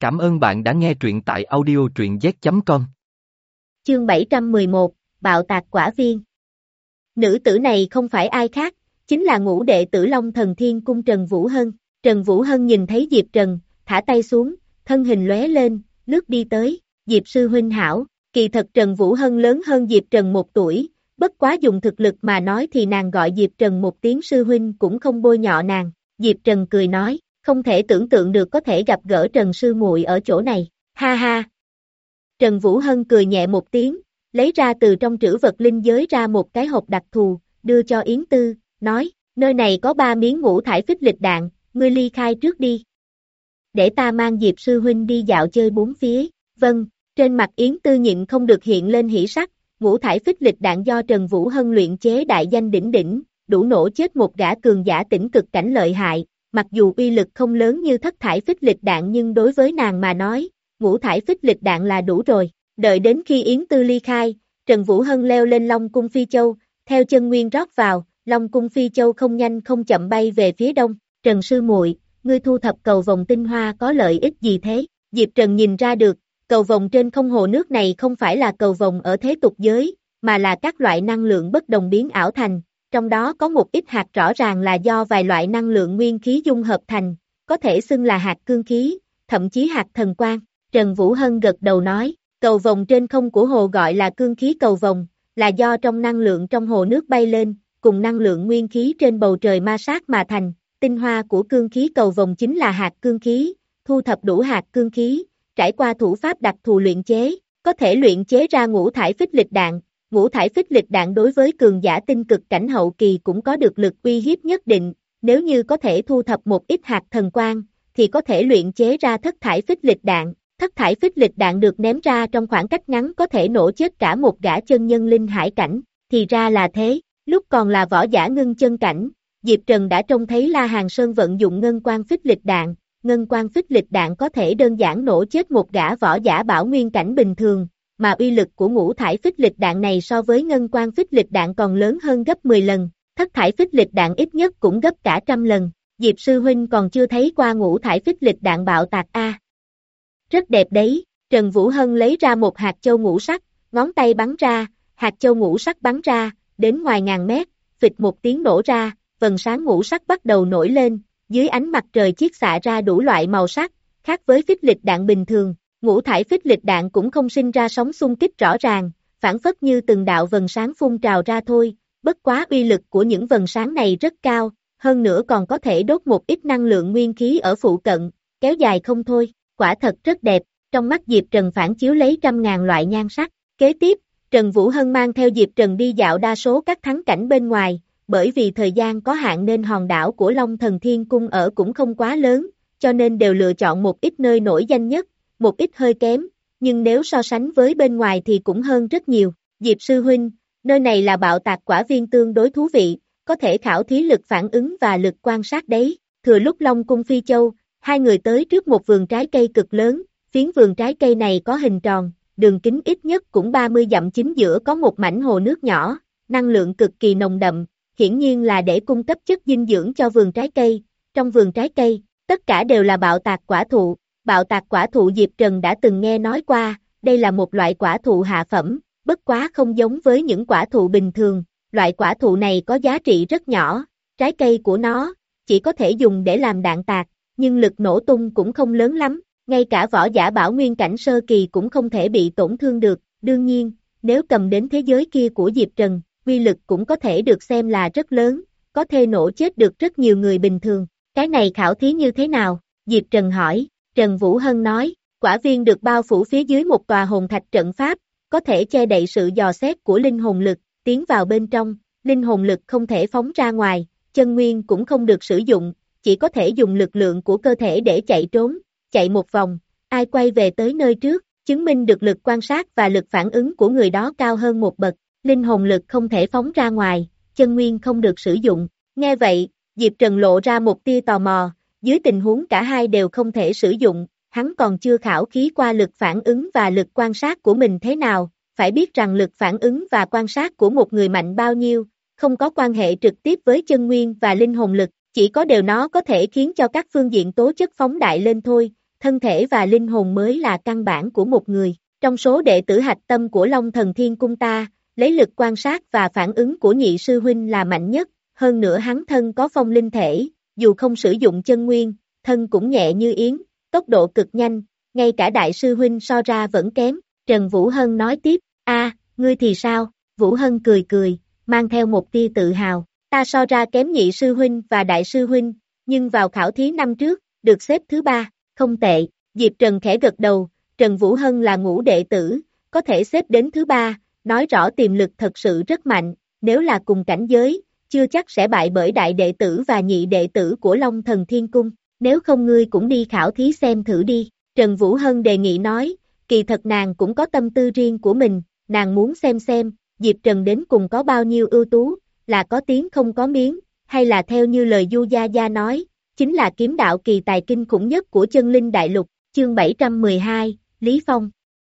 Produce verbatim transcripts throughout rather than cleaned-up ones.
Cảm ơn bạn đã nghe truyện tại audio truyện z chấm com. Chương bảy trăm mười một, Bạo tạc quả viên. Nữ tử này không phải ai khác, chính là ngũ đệ tử Long Thần Thiên Cung Trần Vũ Hân. Trần Vũ Hân nhìn thấy Diệp Trần, thả tay xuống, thân hình lóe lên, lướt đi tới, Diệp sư huynh hảo. Kỳ thật Trần Vũ Hân lớn hơn Diệp Trần một tuổi, bất quá dùng thực lực mà nói thì nàng gọi Diệp Trần một tiếng sư huynh cũng không bôi nhọ nàng. Diệp Trần cười nói, không thể tưởng tượng được có thể gặp gỡ Trần sư muội ở chỗ này, ha ha. Trần Vũ Hân cười nhẹ một tiếng, lấy ra từ trong trữ vật linh giới ra một cái hộp đặc thù, đưa cho Yến Tư, nói, nơi này có ba miếng ngũ thải phích lịch đạn, ngươi ly khai trước đi. Để ta mang Diệp sư huynh đi dạo chơi bốn phía, vâng, trên mặt Yến Tư nhịn không được hiện lên hỉ sắc, ngũ thải phích lịch đạn do Trần Vũ Hân luyện chế đại danh đỉnh đỉnh, đủ nổ chết một gã cường giả tỉnh cực cảnh lợi hại. Mặc dù uy lực không lớn như thất thải phích lịch đạn nhưng đối với nàng mà nói, ngũ thải phích lịch đạn là đủ rồi. Đợi đến khi Yến Tư ly khai, Trần Vũ Hân leo lên Long Cung Phi Châu, theo chân nguyên rót vào, Long Cung Phi Châu không nhanh không chậm bay về phía đông. Trần sư muội, ngươi thu thập cầu vồng tinh hoa có lợi ích gì thế? Diệp Trần nhìn ra được, cầu vồng trên không hồ nước này không phải là cầu vồng ở thế tục giới, mà là các loại năng lượng bất đồng biến ảo thành. Trong đó có một ít hạt rõ ràng là do vài loại năng lượng nguyên khí dung hợp thành, có thể xưng là hạt cương khí, thậm chí hạt thần quang. Trần Vũ Hân gật đầu nói, cầu vồng trên không của hồ gọi là cương khí cầu vồng, là do trong năng lượng trong hồ nước bay lên, cùng năng lượng nguyên khí trên bầu trời ma sát mà thành. Tinh hoa của cương khí cầu vồng chính là hạt cương khí, thu thập đủ hạt cương khí, trải qua thủ pháp đặc thù luyện chế, có thể luyện chế ra ngũ thải phích lịch đạn. Ngũ thải phích lịch đạn đối với cường giả tinh cực cảnh hậu kỳ cũng có được lực uy hiếp nhất định, nếu như có thể thu thập một ít hạt thần quang, thì có thể luyện chế ra thất thải phích lịch đạn. Thất thải phích lịch đạn được ném ra trong khoảng cách ngắn có thể nổ chết cả một gã chân nhân linh hải cảnh, thì ra là thế. Lúc còn là võ giả ngưng chân cảnh, Diệp Trần đã trông thấy La Hàn Sơn vận dụng ngân quang phích lịch đạn, ngân quang phích lịch đạn có thể đơn giản nổ chết một gã võ giả bảo nguyên cảnh bình thường. Mà uy lực của ngũ thải phích lịch đạn này so với ngân quang phích lịch đạn còn lớn hơn gấp mười lần, thất thải phích lịch đạn ít nhất cũng gấp cả trăm lần. Diệp sư huynh còn chưa thấy qua ngũ thải phích lịch đạn bạo tạc a. À, rất đẹp đấy. Trần Vũ Hân lấy ra một hạt châu ngũ sắc, ngón tay bắn ra, hạt châu ngũ sắc bắn ra, đến ngoài ngàn mét, phịch một tiếng nổ ra, vầng sáng ngũ sắc bắt đầu nổi lên, dưới ánh mặt trời chiết xạ ra đủ loại màu sắc, khác với phích lịch đạn bình thường. Ngũ thải phích lịch đạn cũng không sinh ra sóng xung kích rõ ràng, phản phất như từng đạo vầng sáng phun trào ra thôi, bất quá uy lực của những vầng sáng này rất cao, hơn nữa còn có thể đốt một ít năng lượng nguyên khí ở phụ cận, kéo dài không thôi, quả thật rất đẹp, trong mắt Diệp Trần phản chiếu lấy trăm ngàn loại nhan sắc. Kế tiếp, Trần Vũ Hân mang theo Diệp Trần đi dạo đa số các thắng cảnh bên ngoài, bởi vì thời gian có hạn nên hòn đảo của Long Thần Thiên Cung ở cũng không quá lớn, cho nên đều lựa chọn một ít nơi nổi danh nhất, một ít hơi kém, nhưng nếu so sánh với bên ngoài thì cũng hơn rất nhiều. Diệp sư huynh, nơi này là bạo tạc quả viên tương đối thú vị, có thể khảo thí lực phản ứng và lực quan sát đấy. Thừa lúc Long Cung Phi Châu, hai người tới trước một vườn trái cây cực lớn, phiến vườn trái cây này có hình tròn, đường kính ít nhất cũng ba mươi dặm, chính giữa có một mảnh hồ nước nhỏ, năng lượng cực kỳ nồng đậm, hiển nhiên là để cung cấp chất dinh dưỡng cho vườn trái cây. Trong vườn trái cây, tất cả đều là bạo tạc quả thụ. Bạo tạc quả thụ Diệp Trần đã từng nghe nói qua, đây là một loại quả thụ hạ phẩm, bất quá không giống với những quả thụ bình thường, loại quả thụ này có giá trị rất nhỏ, trái cây của nó chỉ có thể dùng để làm đạn tạc, nhưng lực nổ tung cũng không lớn lắm, ngay cả võ giả bảo nguyên cảnh sơ kỳ cũng không thể bị tổn thương được. Đương nhiên, nếu cầm đến thế giới kia của Diệp Trần, uy lực cũng có thể được xem là rất lớn, có thể nổ chết được rất nhiều người bình thường. Cái này khảo thí như thế nào? Diệp Trần hỏi. Trần Vũ Hân nói, quả viên được bao phủ phía dưới một tòa hồn thạch trận pháp, có thể che đậy sự dò xét của linh hồn lực, tiến vào bên trong, linh hồn lực không thể phóng ra ngoài, chân nguyên cũng không được sử dụng, chỉ có thể dùng lực lượng của cơ thể để chạy trốn, chạy một vòng, ai quay về tới nơi trước, chứng minh được lực quan sát và lực phản ứng của người đó cao hơn một bậc, linh hồn lực không thể phóng ra ngoài, chân nguyên không được sử dụng. Nghe vậy, Diệp Trần lộ ra một tia tò mò. Dưới tình huống cả hai đều không thể sử dụng, hắn còn chưa khảo khí qua lực phản ứng và lực quan sát của mình thế nào, phải biết rằng lực phản ứng và quan sát của một người mạnh bao nhiêu, không có quan hệ trực tiếp với chân nguyên và linh hồn lực, chỉ có điều nó có thể khiến cho các phương diện tố chất phóng đại lên thôi, thân thể và linh hồn mới là căn bản của một người. Trong số đệ tử hạch tâm của Long Thần Thiên Cung ta, lấy lực quan sát và phản ứng của nhị sư huynh là mạnh nhất, hơn nữa hắn thân có phong linh thể, dù không sử dụng chân nguyên, thân cũng nhẹ như yến, tốc độ cực nhanh, ngay cả đại sư huynh so ra vẫn kém. Trần Vũ Hân nói tiếp, a, ngươi thì sao? Vũ Hân cười cười, mang theo một tia tự hào, ta so ra kém nhị sư huynh và đại sư huynh, nhưng vào khảo thí năm trước, được xếp thứ ba, không tệ. Diệp Trần khẽ gật đầu, Trần Vũ Hân là ngũ đệ tử, có thể xếp đến thứ ba, nói rõ tiềm lực thật sự rất mạnh, nếu là cùng cảnh giới, chưa chắc sẽ bại bởi đại đệ tử và nhị đệ tử của Long Thần Thiên Cung, nếu không ngươi cũng đi khảo thí xem thử đi. Trần Vũ Hân đề nghị nói, kỳ thật nàng cũng có tâm tư riêng của mình, nàng muốn xem xem, Diệp Trần đến cùng có bao nhiêu ưu tú, là có tiếng không có miếng, hay là theo như lời Du Gia Gia nói, chính là kiếm đạo kỳ tài kinh khủng nhất của chân linh đại lục. Chương bảy trăm mười hai, Lý Phong.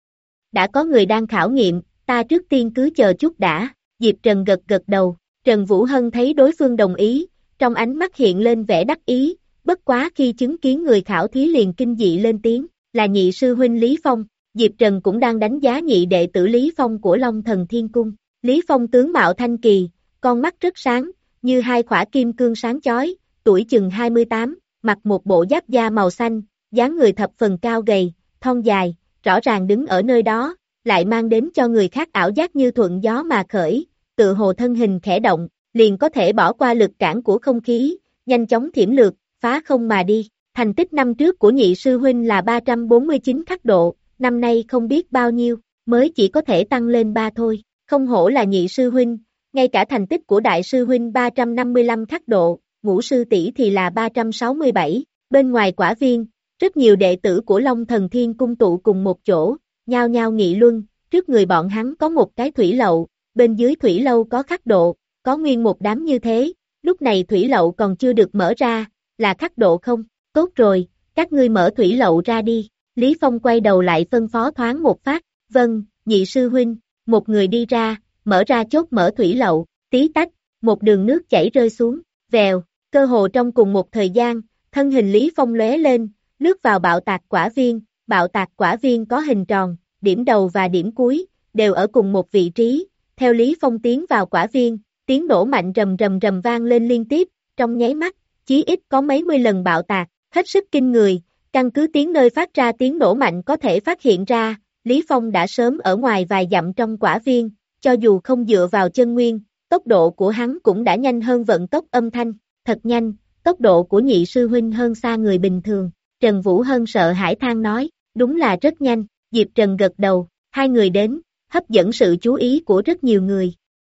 Đã có người đang khảo nghiệm, ta trước tiên cứ chờ chút đã. Diệp Trần gật gật đầu, Trần Vũ Hân thấy đối phương đồng ý, trong ánh mắt hiện lên vẻ đắc ý, bất quá khi chứng kiến người khảo thí liền kinh dị lên tiếng, là nhị sư huynh Lý Phong. Diệp Trần cũng đang đánh giá nhị đệ tử Lý Phong của Long Thần Thiên Cung. Lý Phong tướng mạo thanh kỳ, con mắt rất sáng, như hai khỏa kim cương sáng chói, tuổi chừng hai mươi tám, mặc một bộ giáp da màu xanh, dáng người thập phần cao gầy, thon dài, rõ ràng đứng ở nơi đó, lại mang đến cho người khác ảo giác như thuận gió mà khởi, tự hồ thân hình khẽ động, liền có thể bỏ qua lực cản của không khí, nhanh chóng thiểm lược, phá không mà đi. Thành tích năm trước của nhị sư huynh là ba trăm bốn mươi chín khắc độ, năm nay không biết bao nhiêu, mới chỉ có thể tăng lên ba thôi, không hổ là nhị sư huynh, ngay cả thành tích của đại sư huynh ba trăm năm mươi lăm khắc độ, ngũ sư tỷ thì là ba trăm sáu mươi bảy, bên ngoài quả viên, rất nhiều đệ tử của Long Thần Thiên Cung tụ cùng một chỗ, nhao nhao nghị luân, trước người bọn hắn có một cái thủy lậu, bên dưới thủy lâu có khắc độ, có nguyên một đám như thế, lúc này thủy lậu còn chưa được mở ra, là khắc độ không? Tốt rồi, các ngươi mở thủy lậu ra đi. Lý Phong quay đầu lại phân phó thoáng một phát, vâng, nhị sư huynh, một người đi ra, mở ra chốt mở thủy lậu, tí tách, một đường nước chảy rơi xuống, vèo, cơ hồ trong cùng một thời gian, thân hình Lý Phong lóe lên, lướt vào bạo tạc quả viên, bạo tạc quả viên có hình tròn, điểm đầu và điểm cuối, đều ở cùng một vị trí, theo Lý Phong tiến vào quả viên, tiếng nổ mạnh rầm rầm rầm vang lên liên tiếp, trong nháy mắt, chí ít có mấy mươi lần bạo tạc, hết sức kinh người, căn cứ tiếng nơi phát ra tiếng nổ mạnh có thể phát hiện ra, Lý Phong đã sớm ở ngoài vài dặm trong quả viên, cho dù không dựa vào chân nguyên, tốc độ của hắn cũng đã nhanh hơn vận tốc âm thanh, thật nhanh, tốc độ của nhị sư huynh hơn xa người bình thường. Trần Vũ Hân sợ hãi than nói, đúng là rất nhanh, Diệp Trần gật đầu, hai người đến, hấp dẫn sự chú ý của rất nhiều người.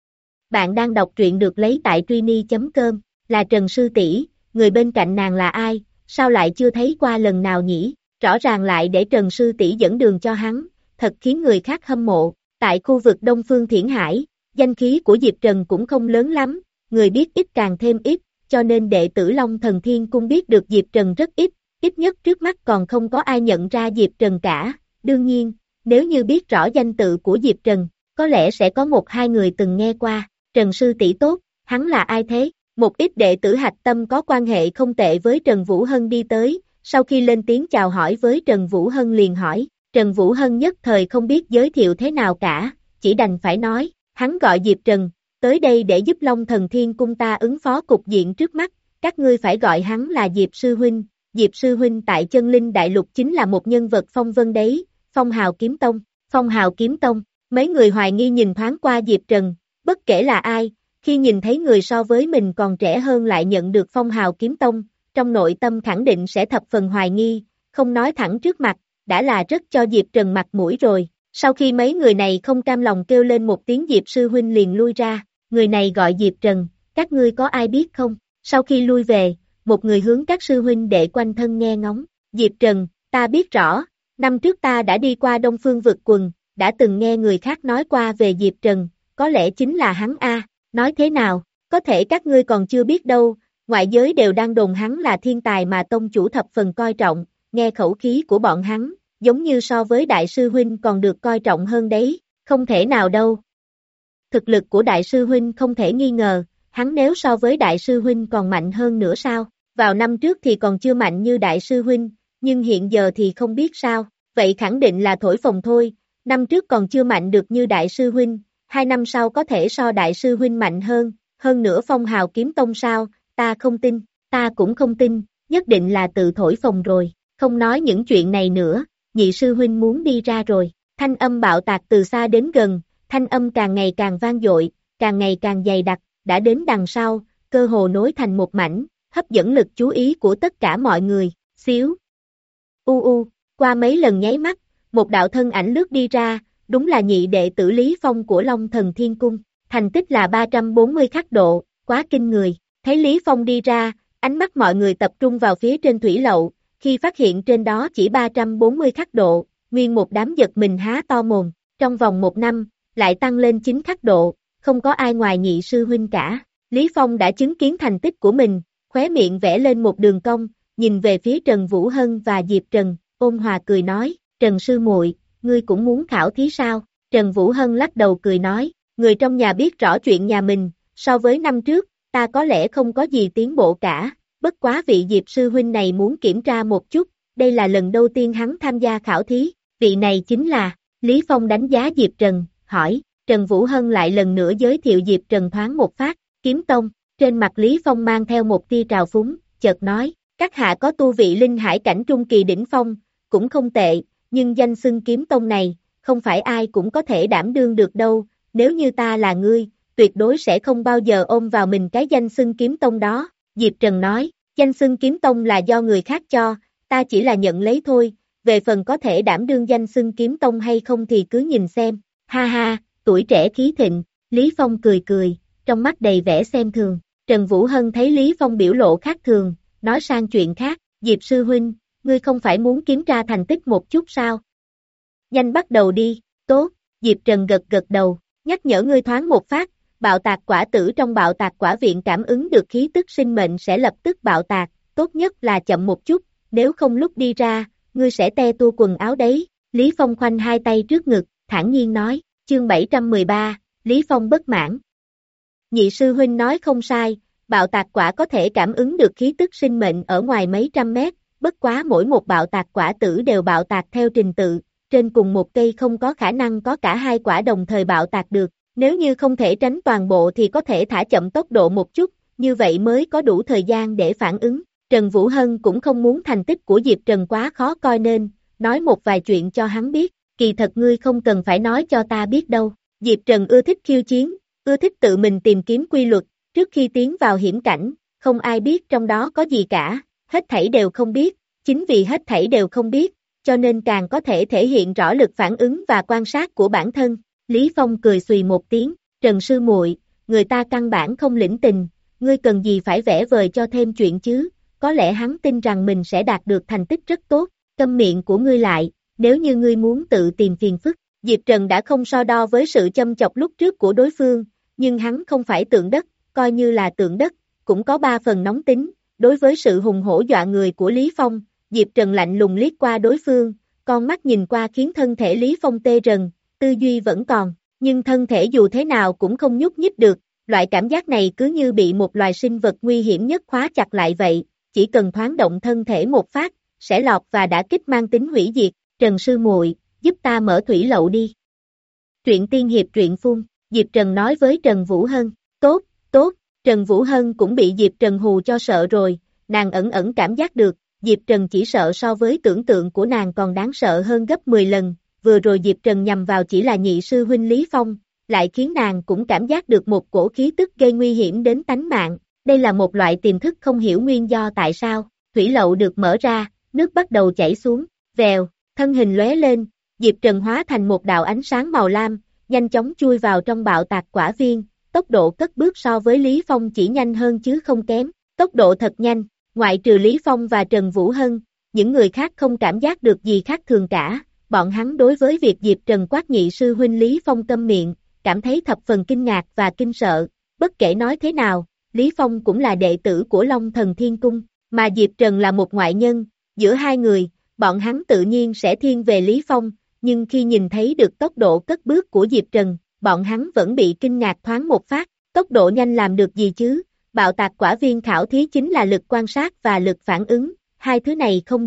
Bạn đang đọc truyện được lấy tại truy chấm com, là Trần Sư tỷ, người bên cạnh nàng là ai, sao lại chưa thấy qua lần nào nhỉ, rõ ràng lại để Trần Sư tỷ dẫn đường cho hắn, thật khiến người khác hâm mộ. Tại khu vực Đông Phương Thiển Hải, danh khí của Diệp Trần cũng không lớn lắm, người biết ít càng thêm ít, cho nên đệ tử Long Thần Thiên Cung biết được Diệp Trần rất ít, ít nhất trước mắt còn không có ai nhận ra Diệp Trần cả. Đương nhiên, nếu như biết rõ danh tự của Diệp Trần, có lẽ sẽ có một hai người từng nghe qua. Trần Sư tỷ tốt, hắn là ai thế? Một ít đệ tử hạch tâm có quan hệ không tệ với Trần Vũ Hân đi tới, sau khi lên tiếng chào hỏi với Trần Vũ Hân liền hỏi, Trần Vũ Hân nhất thời không biết giới thiệu thế nào cả, chỉ đành phải nói, hắn gọi Diệp Trần, tới đây để giúp Long Thần Thiên Cung ta ứng phó cục diện trước mắt, các ngươi phải gọi hắn là Diệp Sư Huynh. Diệp Sư Huynh tại chân linh đại lục chính là một nhân vật phong vân đấy, Phong Hào Kiếm Tông, Phong Hào Kiếm Tông, mấy người hoài nghi nhìn thoáng qua Diệp Trần, bất kể là ai, khi nhìn thấy người so với mình còn trẻ hơn lại nhận được Phong Hào Kiếm Tông, trong nội tâm khẳng định sẽ thập phần hoài nghi, không nói thẳng trước mặt, đã là rất cho Diệp Trần mặt mũi rồi. Sau khi mấy người này không cam lòng kêu lên một tiếng Diệp Sư Huynh liền lui ra, người này gọi Diệp Trần, các ngươi có ai biết không? Sau khi lui về, một người hướng các sư huynh đệ quanh thân nghe ngóng, Diệp Trần, ta biết rõ, năm trước ta đã đi qua Đông Phương Vực Quần, đã từng nghe người khác nói qua về Diệp Trần, có lẽ chính là hắn a. Nói thế nào, có thể các ngươi còn chưa biết đâu, ngoại giới đều đang đồn hắn là thiên tài mà tông chủ thập phần coi trọng, nghe khẩu khí của bọn hắn, giống như so với đại sư huynh còn được coi trọng hơn đấy, không thể nào đâu. Thực lực của đại sư huynh không thể nghi ngờ, hắn nếu so với đại sư huynh còn mạnh hơn nữa sao, vào năm trước thì còn chưa mạnh như đại sư huynh, nhưng hiện giờ thì không biết sao, vậy khẳng định là thổi phồng thôi, năm trước còn chưa mạnh được như đại sư huynh, hai năm sau có thể so đại sư huynh mạnh hơn, hơn nữa phong hào kiếm tông sao, ta không tin, ta cũng không tin, nhất định là tự thổi phồng rồi, không nói những chuyện này nữa, nhị sư huynh muốn đi ra rồi, thanh âm bạo tạc từ xa đến gần, thanh âm càng ngày càng vang dội, càng ngày càng dày đặc, đã đến đằng sau, cơ hồ nối thành một mảnh, hấp dẫn lực chú ý của tất cả mọi người, xíu. U u, qua mấy lần nháy mắt, một đạo thân ảnh lướt đi ra, đúng là nhị đệ tử Lý Phong của Long Thần Thiên Cung, thành tích là ba trăm bốn mươi khắc độ, quá kinh người, thấy Lý Phong đi ra, ánh mắt mọi người tập trung vào phía trên thủy lậu, khi phát hiện trên đó chỉ ba trăm bốn mươi khắc độ, nguyên một đám giật mình há to mồm, trong vòng một năm, lại tăng lên chín khắc độ, không có ai ngoài nhị sư huynh cả, Lý Phong đã chứng kiến thành tích của mình, khóe miệng vẽ lên một đường cong, nhìn về phía Trần Vũ Hân và Diệp Trần, ôn hòa cười nói, Trần sư muội, ngươi cũng muốn khảo thí sao? Trần Vũ Hân lắc đầu cười nói, người trong nhà biết rõ chuyện nhà mình, so với năm trước, ta có lẽ không có gì tiến bộ cả, bất quá vị Diệp sư huynh này muốn kiểm tra một chút, đây là lần đầu tiên hắn tham gia khảo thí, vị này chính là, Lý Phong đánh giá Diệp Trần, hỏi, Trần Vũ Hân lại lần nữa giới thiệu Diệp Trần thoáng một phát, kiếm tông, trên mặt Lý Phong mang theo một tia trào phúng, chợt nói, các hạ có tu vị linh hải cảnh trung kỳ đỉnh phong, cũng không tệ, nhưng danh xưng kiếm tông này, không phải ai cũng có thể đảm đương được đâu, nếu như ta là ngươi, tuyệt đối sẽ không bao giờ ôm vào mình cái danh xưng kiếm tông đó, Diệp Trần nói, danh xưng kiếm tông là do người khác cho, ta chỉ là nhận lấy thôi, về phần có thể đảm đương danh xưng kiếm tông hay không thì cứ nhìn xem, ha ha, tuổi trẻ khí thịnh, Lý Phong cười cười, trong mắt đầy vẻ xem thường, Trần Vũ Hân thấy Lý Phong biểu lộ khác thường, nói sang chuyện khác, Diệp sư huynh, ngươi không phải muốn kiểm tra thành tích một chút sao? Nhanh bắt đầu đi, tốt, Diệp Trần gật gật đầu, nhắc nhở ngươi thoáng một phát, bạo tạc quả tử trong bạo tạc quả viện cảm ứng được khí tức sinh mệnh sẽ lập tức bạo tạc, tốt nhất là chậm một chút, nếu không lúc đi ra, ngươi sẽ te tua quần áo đấy, Lý Phong khoanh hai tay trước ngực, thản nhiên nói, chương bảy trăm mười ba, Lý Phong bất mãn. Nhị sư huynh nói không sai, bạo tạc quả có thể cảm ứng được khí tức sinh mệnh ở ngoài mấy trăm mét, bất quá mỗi một bạo tạc quả tử đều bạo tạc theo trình tự, trên cùng một cây không có khả năng có cả hai quả đồng thời bạo tạc được, nếu như không thể tránh toàn bộ thì có thể thả chậm tốc độ một chút, như vậy mới có đủ thời gian để phản ứng. Trần Vũ Hân cũng không muốn thành tích của Diệp Trần quá khó coi nên, nói một vài chuyện cho hắn biết, kỳ thật ngươi không cần phải nói cho ta biết đâu. Diệp Trần ưa thích khiêu chiến, ưa thích tự mình tìm kiếm quy luật, trước khi tiến vào hiểm cảnh, không ai biết trong đó có gì cả, hết thảy đều không biết, chính vì hết thảy đều không biết, cho nên càng có thể thể hiện rõ lực phản ứng và quan sát của bản thân. Lý Phong cười xùy một tiếng, Trần sư muội, người ta căn bản không lĩnh tình, ngươi cần gì phải vẽ vời cho thêm chuyện chứ, có lẽ hắn tin rằng mình sẽ đạt được thành tích rất tốt, câm miệng của ngươi lại, nếu như ngươi muốn tự tìm phiền phức. Diệp Trần đã không so đo với sự châm chọc lúc trước của đối phương, nhưng hắn không phải tượng đất, coi như là tượng đất, cũng có ba phần nóng tính, đối với sự hùng hổ dọa người của Lý Phong, Diệp Trần lạnh lùng liếc qua đối phương, con mắt nhìn qua khiến thân thể Lý Phong tê rần, tư duy vẫn còn, nhưng thân thể dù thế nào cũng không nhúc nhích được, loại cảm giác này cứ như bị một loài sinh vật nguy hiểm nhất khóa chặt lại vậy, chỉ cần thoáng động thân thể một phát, sẽ lọt và đã kích mang tính hủy diệt. Trần sư muội, giúp ta mở thủy lậu đi. Truyện tiên hiệp truyện phun, Diệp Trần nói với Trần Vũ Hân, tốt, tốt, Trần Vũ Hân cũng bị Diệp Trần hù cho sợ rồi, nàng ẩn ẩn cảm giác được, Diệp Trần chỉ sợ so với tưởng tượng của nàng còn đáng sợ hơn gấp mười lần, vừa rồi Diệp Trần nhằm vào chỉ là nhị sư huynh Lý Phong, lại khiến nàng cũng cảm giác được một cổ khí tức gây nguy hiểm đến tánh mạng, đây là một loại tiềm thức không hiểu nguyên do tại sao, thủy lậu được mở ra, nước bắt đầu chảy xuống, vèo, thân hình lóe lên, Diệp Trần hóa thành một đạo ánh sáng màu lam, nhanh chóng chui vào trong bạo tạc quả viên, tốc độ cất bước so với Lý Phong chỉ nhanh hơn chứ không kém, tốc độ thật nhanh, ngoại trừ Lý Phong và Trần Vũ Hân, những người khác không cảm giác được gì khác thường cả, bọn hắn đối với việc Diệp Trần quát nhị sư huynh Lý Phong câm miệng, cảm thấy thập phần kinh ngạc và kinh sợ, bất kể nói thế nào, Lý Phong cũng là đệ tử của Long Thần Thiên Cung, mà Diệp Trần là một ngoại nhân, giữa hai người, bọn hắn tự nhiên sẽ thiên về Lý Phong, nhưng khi nhìn thấy được tốc độ cất bước của Diệp Trần, bọn hắn vẫn bị kinh ngạc thoáng một phát, tốc độ nhanh làm được gì chứ, bạo tạc quả viên khảo thí chính là lực quan sát và lực phản ứng, hai thứ này không được,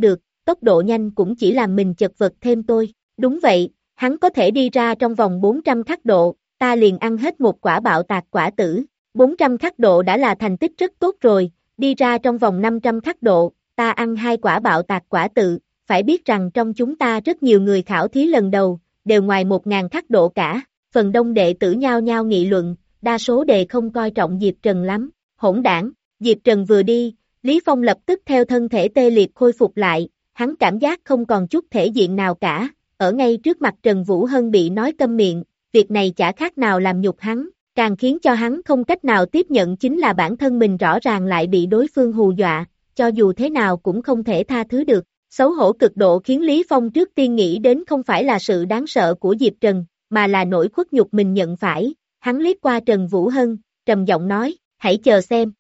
tốc độ nhanh cũng chỉ làm mình chật vật thêm tôi. Đúng vậy, hắn có thể đi ra trong vòng bốn trăm khắc độ, ta liền ăn hết một quả bạo tạc quả tử. bốn trăm khắc độ đã là thành tích rất tốt rồi, đi ra trong vòng năm trăm khắc độ, ta ăn hai quả bạo tạc quả tự, phải biết rằng trong chúng ta rất nhiều người khảo thí lần đầu, đều ngoài một ngàn khắc độ cả. Phần đông đệ tử nhao nhao nghị luận, đa số đề không coi trọng Diệp Trần lắm. Hỗn đảng, Diệp Trần vừa đi, Lý Phong lập tức theo thân thể tê liệt khôi phục lại, hắn cảm giác không còn chút thể diện nào cả, ở ngay trước mặt Trần Vũ Hân bị nói câm miệng, việc này chả khác nào làm nhục hắn, càng khiến cho hắn không cách nào tiếp nhận chính là bản thân mình rõ ràng lại bị đối phương hù dọa, cho dù thế nào cũng không thể tha thứ được. Xấu hổ cực độ khiến Lý Phong trước tiên nghĩ đến không phải là sự đáng sợ của Diệp Trần, mà là nỗi khuất nhục mình nhận phải. Hắn liếc qua Trần Vũ Hân, trầm giọng nói, hãy chờ xem.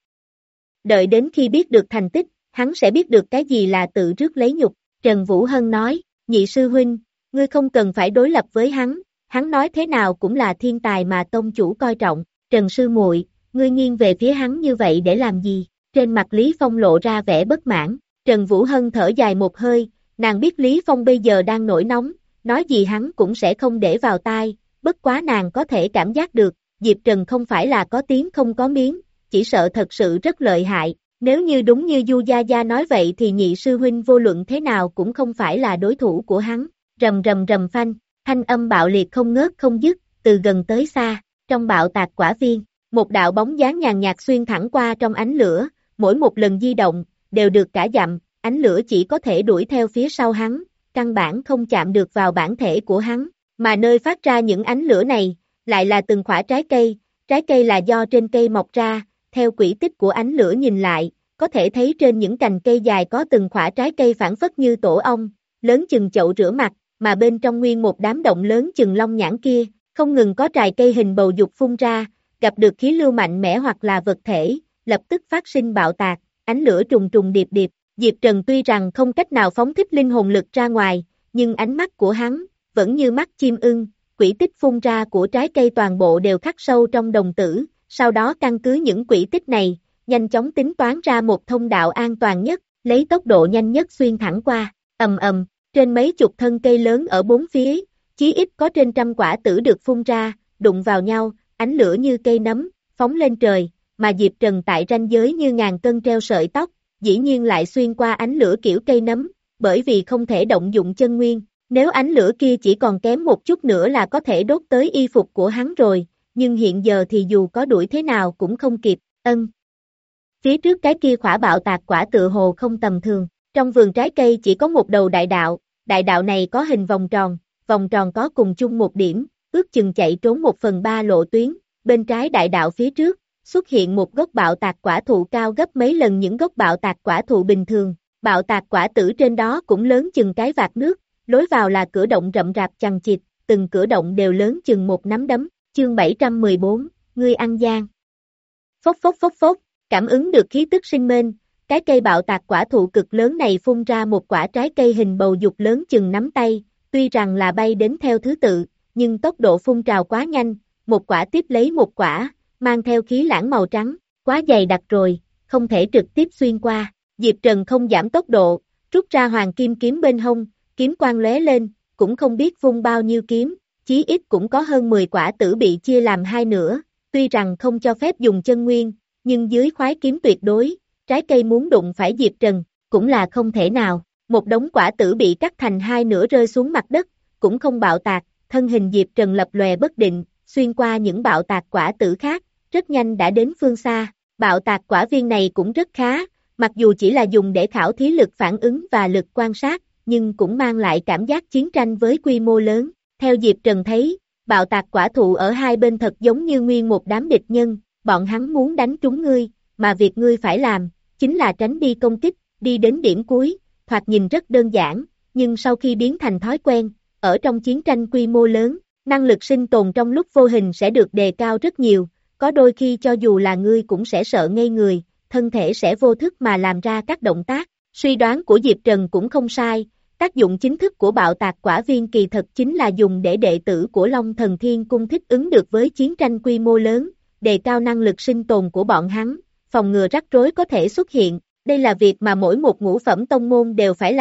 Đợi đến khi biết được thành tích, hắn sẽ biết được cái gì là tự rước lấy nhục. Trần Vũ Hân nói, nhị sư huynh, ngươi không cần phải đối lập với hắn, hắn nói thế nào cũng là thiên tài mà tông chủ coi trọng. Trần sư muội, ngươi nghiêng về phía hắn như vậy để làm gì? Trên mặt Lý Phong lộ ra vẻ bất mãn. Trần Vũ Hân thở dài một hơi, nàng biết Lý Phong bây giờ đang nổi nóng, nói gì hắn cũng sẽ không để vào tai, bất quá nàng có thể cảm giác được, Diệp Trần không phải là có tiếng không có miếng, chỉ sợ thật sự rất lợi hại, nếu như đúng như Du Gia Gia nói vậy thì nhị sư huynh vô luận thế nào cũng không phải là đối thủ của hắn. Rầm rầm rầm phanh, thanh âm bạo liệt không ngớt không dứt, từ gần tới xa, trong bạo tạc quả viên, một đạo bóng dáng nhàn nhạt xuyên thẳng qua trong ánh lửa, mỗi một lần di động, đều được cả dặm, ánh lửa chỉ có thể đuổi theo phía sau hắn, căn bản không chạm được vào bản thể của hắn, mà nơi phát ra những ánh lửa này, lại là từng quả trái cây, trái cây là do trên cây mọc ra, theo quỹ tích của ánh lửa nhìn lại, có thể thấy trên những cành cây dài có từng quả trái cây phản phất như tổ ong, lớn chừng chậu rửa mặt, mà bên trong nguyên một đám động lớn chừng long nhãn kia, không ngừng có trái cây hình bầu dục phun ra, gặp được khí lưu mạnh mẽ hoặc là vật thể, lập tức phát sinh bạo tạc, ánh lửa trùng trùng điệp điệp. Diệp Trần tuy rằng không cách nào phóng thích linh hồn lực ra ngoài, nhưng ánh mắt của hắn, vẫn như mắt chim ưng, quỹ tích phun ra của trái cây toàn bộ đều khắc sâu trong đồng tử, sau đó căn cứ những quỹ tích này, nhanh chóng tính toán ra một thông đạo an toàn nhất, lấy tốc độ nhanh nhất xuyên thẳng qua, ầm ầm, trên mấy chục thân cây lớn ở bốn phía, chí ít có trên trăm quả tử được phun ra, đụng vào nhau, ánh lửa như cây nấm, phóng lên trời, mà Diệp Trần tại ranh giới như ngàn cân treo sợi tóc, dĩ nhiên lại xuyên qua ánh lửa kiểu cây nấm, bởi vì không thể động dụng chân nguyên, nếu ánh lửa kia chỉ còn kém một chút nữa là có thể đốt tới y phục của hắn rồi, nhưng hiện giờ thì dù có đuổi thế nào cũng không kịp, ân. Phía trước cái kia khỏa bạo tạc quả tựa hồ không tầm thường, trong vườn trái cây chỉ có một đầu đại đạo, đại đạo này có hình vòng tròn, vòng tròn có cùng chung một điểm, ước chừng chạy trốn một phần ba lộ tuyến, bên trái đại đạo phía trước, xuất hiện một gốc bạo tạc quả thụ cao gấp mấy lần những gốc bạo tạc quả thụ bình thường, bạo tạc quả tử trên đó cũng lớn chừng cái vạt nước, lối vào là cửa động rậm rạp chằng chịt, từng cửa động đều lớn chừng một nắm đấm, chương bảy trăm mười bốn, ngươi ăn gian. Phốc phốc phốc phốc, cảm ứng được khí tức sinh mệnh, cái cây bạo tạc quả thụ cực lớn này phun ra một quả trái cây hình bầu dục lớn chừng nắm tay, tuy rằng là bay đến theo thứ tự, nhưng tốc độ phun trào quá nhanh, một quả tiếp lấy một quả, mang theo khí lãng màu trắng, quá dày đặc rồi, không thể trực tiếp xuyên qua. Diệp Trần không giảm tốc độ, rút ra hoàng kim kiếm bên hông, kiếm quang lóe lên, cũng không biết vung bao nhiêu kiếm, chí ít cũng có hơn mười quả tử bị chia làm hai nửa, tuy rằng không cho phép dùng chân nguyên, nhưng dưới khoái kiếm tuyệt đối, trái cây muốn đụng phải Diệp Trần, cũng là không thể nào. Một đống quả tử bị cắt thành hai nửa rơi xuống mặt đất, cũng không bạo tạc, thân hình Diệp Trần lập lòe bất định, xuyên qua những bạo tạc quả tử khác, rất nhanh đã đến phương xa. Bạo tạc quả viên này cũng rất khá, mặc dù chỉ là dùng để khảo thí lực phản ứng và lực quan sát, nhưng cũng mang lại cảm giác chiến tranh với quy mô lớn. Theo Diệp Trần thấy, bạo tạc quả thụ ở hai bên thật giống như nguyên một đám địch nhân, bọn hắn muốn đánh trúng ngươi, mà việc ngươi phải làm, chính là tránh đi công kích, đi đến điểm cuối, thoạt nhìn rất đơn giản, nhưng sau khi biến thành thói quen, ở trong chiến tranh quy mô lớn, năng lực sinh tồn trong lúc vô hình sẽ được đề cao rất nhiều, có đôi khi cho dù là ngươi cũng sẽ sợ ngây người, thân thể sẽ vô thức mà làm ra các động tác. Suy đoán của Diệp Trần cũng không sai, tác dụng chính thức của bạo tạc quả viên kỳ thật chính là dùng để đệ tử của Long Thần Thiên Cung thích ứng được với chiến tranh quy mô lớn, đề cao năng lực sinh tồn của bọn hắn, phòng ngừa rắc rối có thể xuất hiện. Đây là việc mà mỗi một ngũ phẩm tông môn đều phải làm,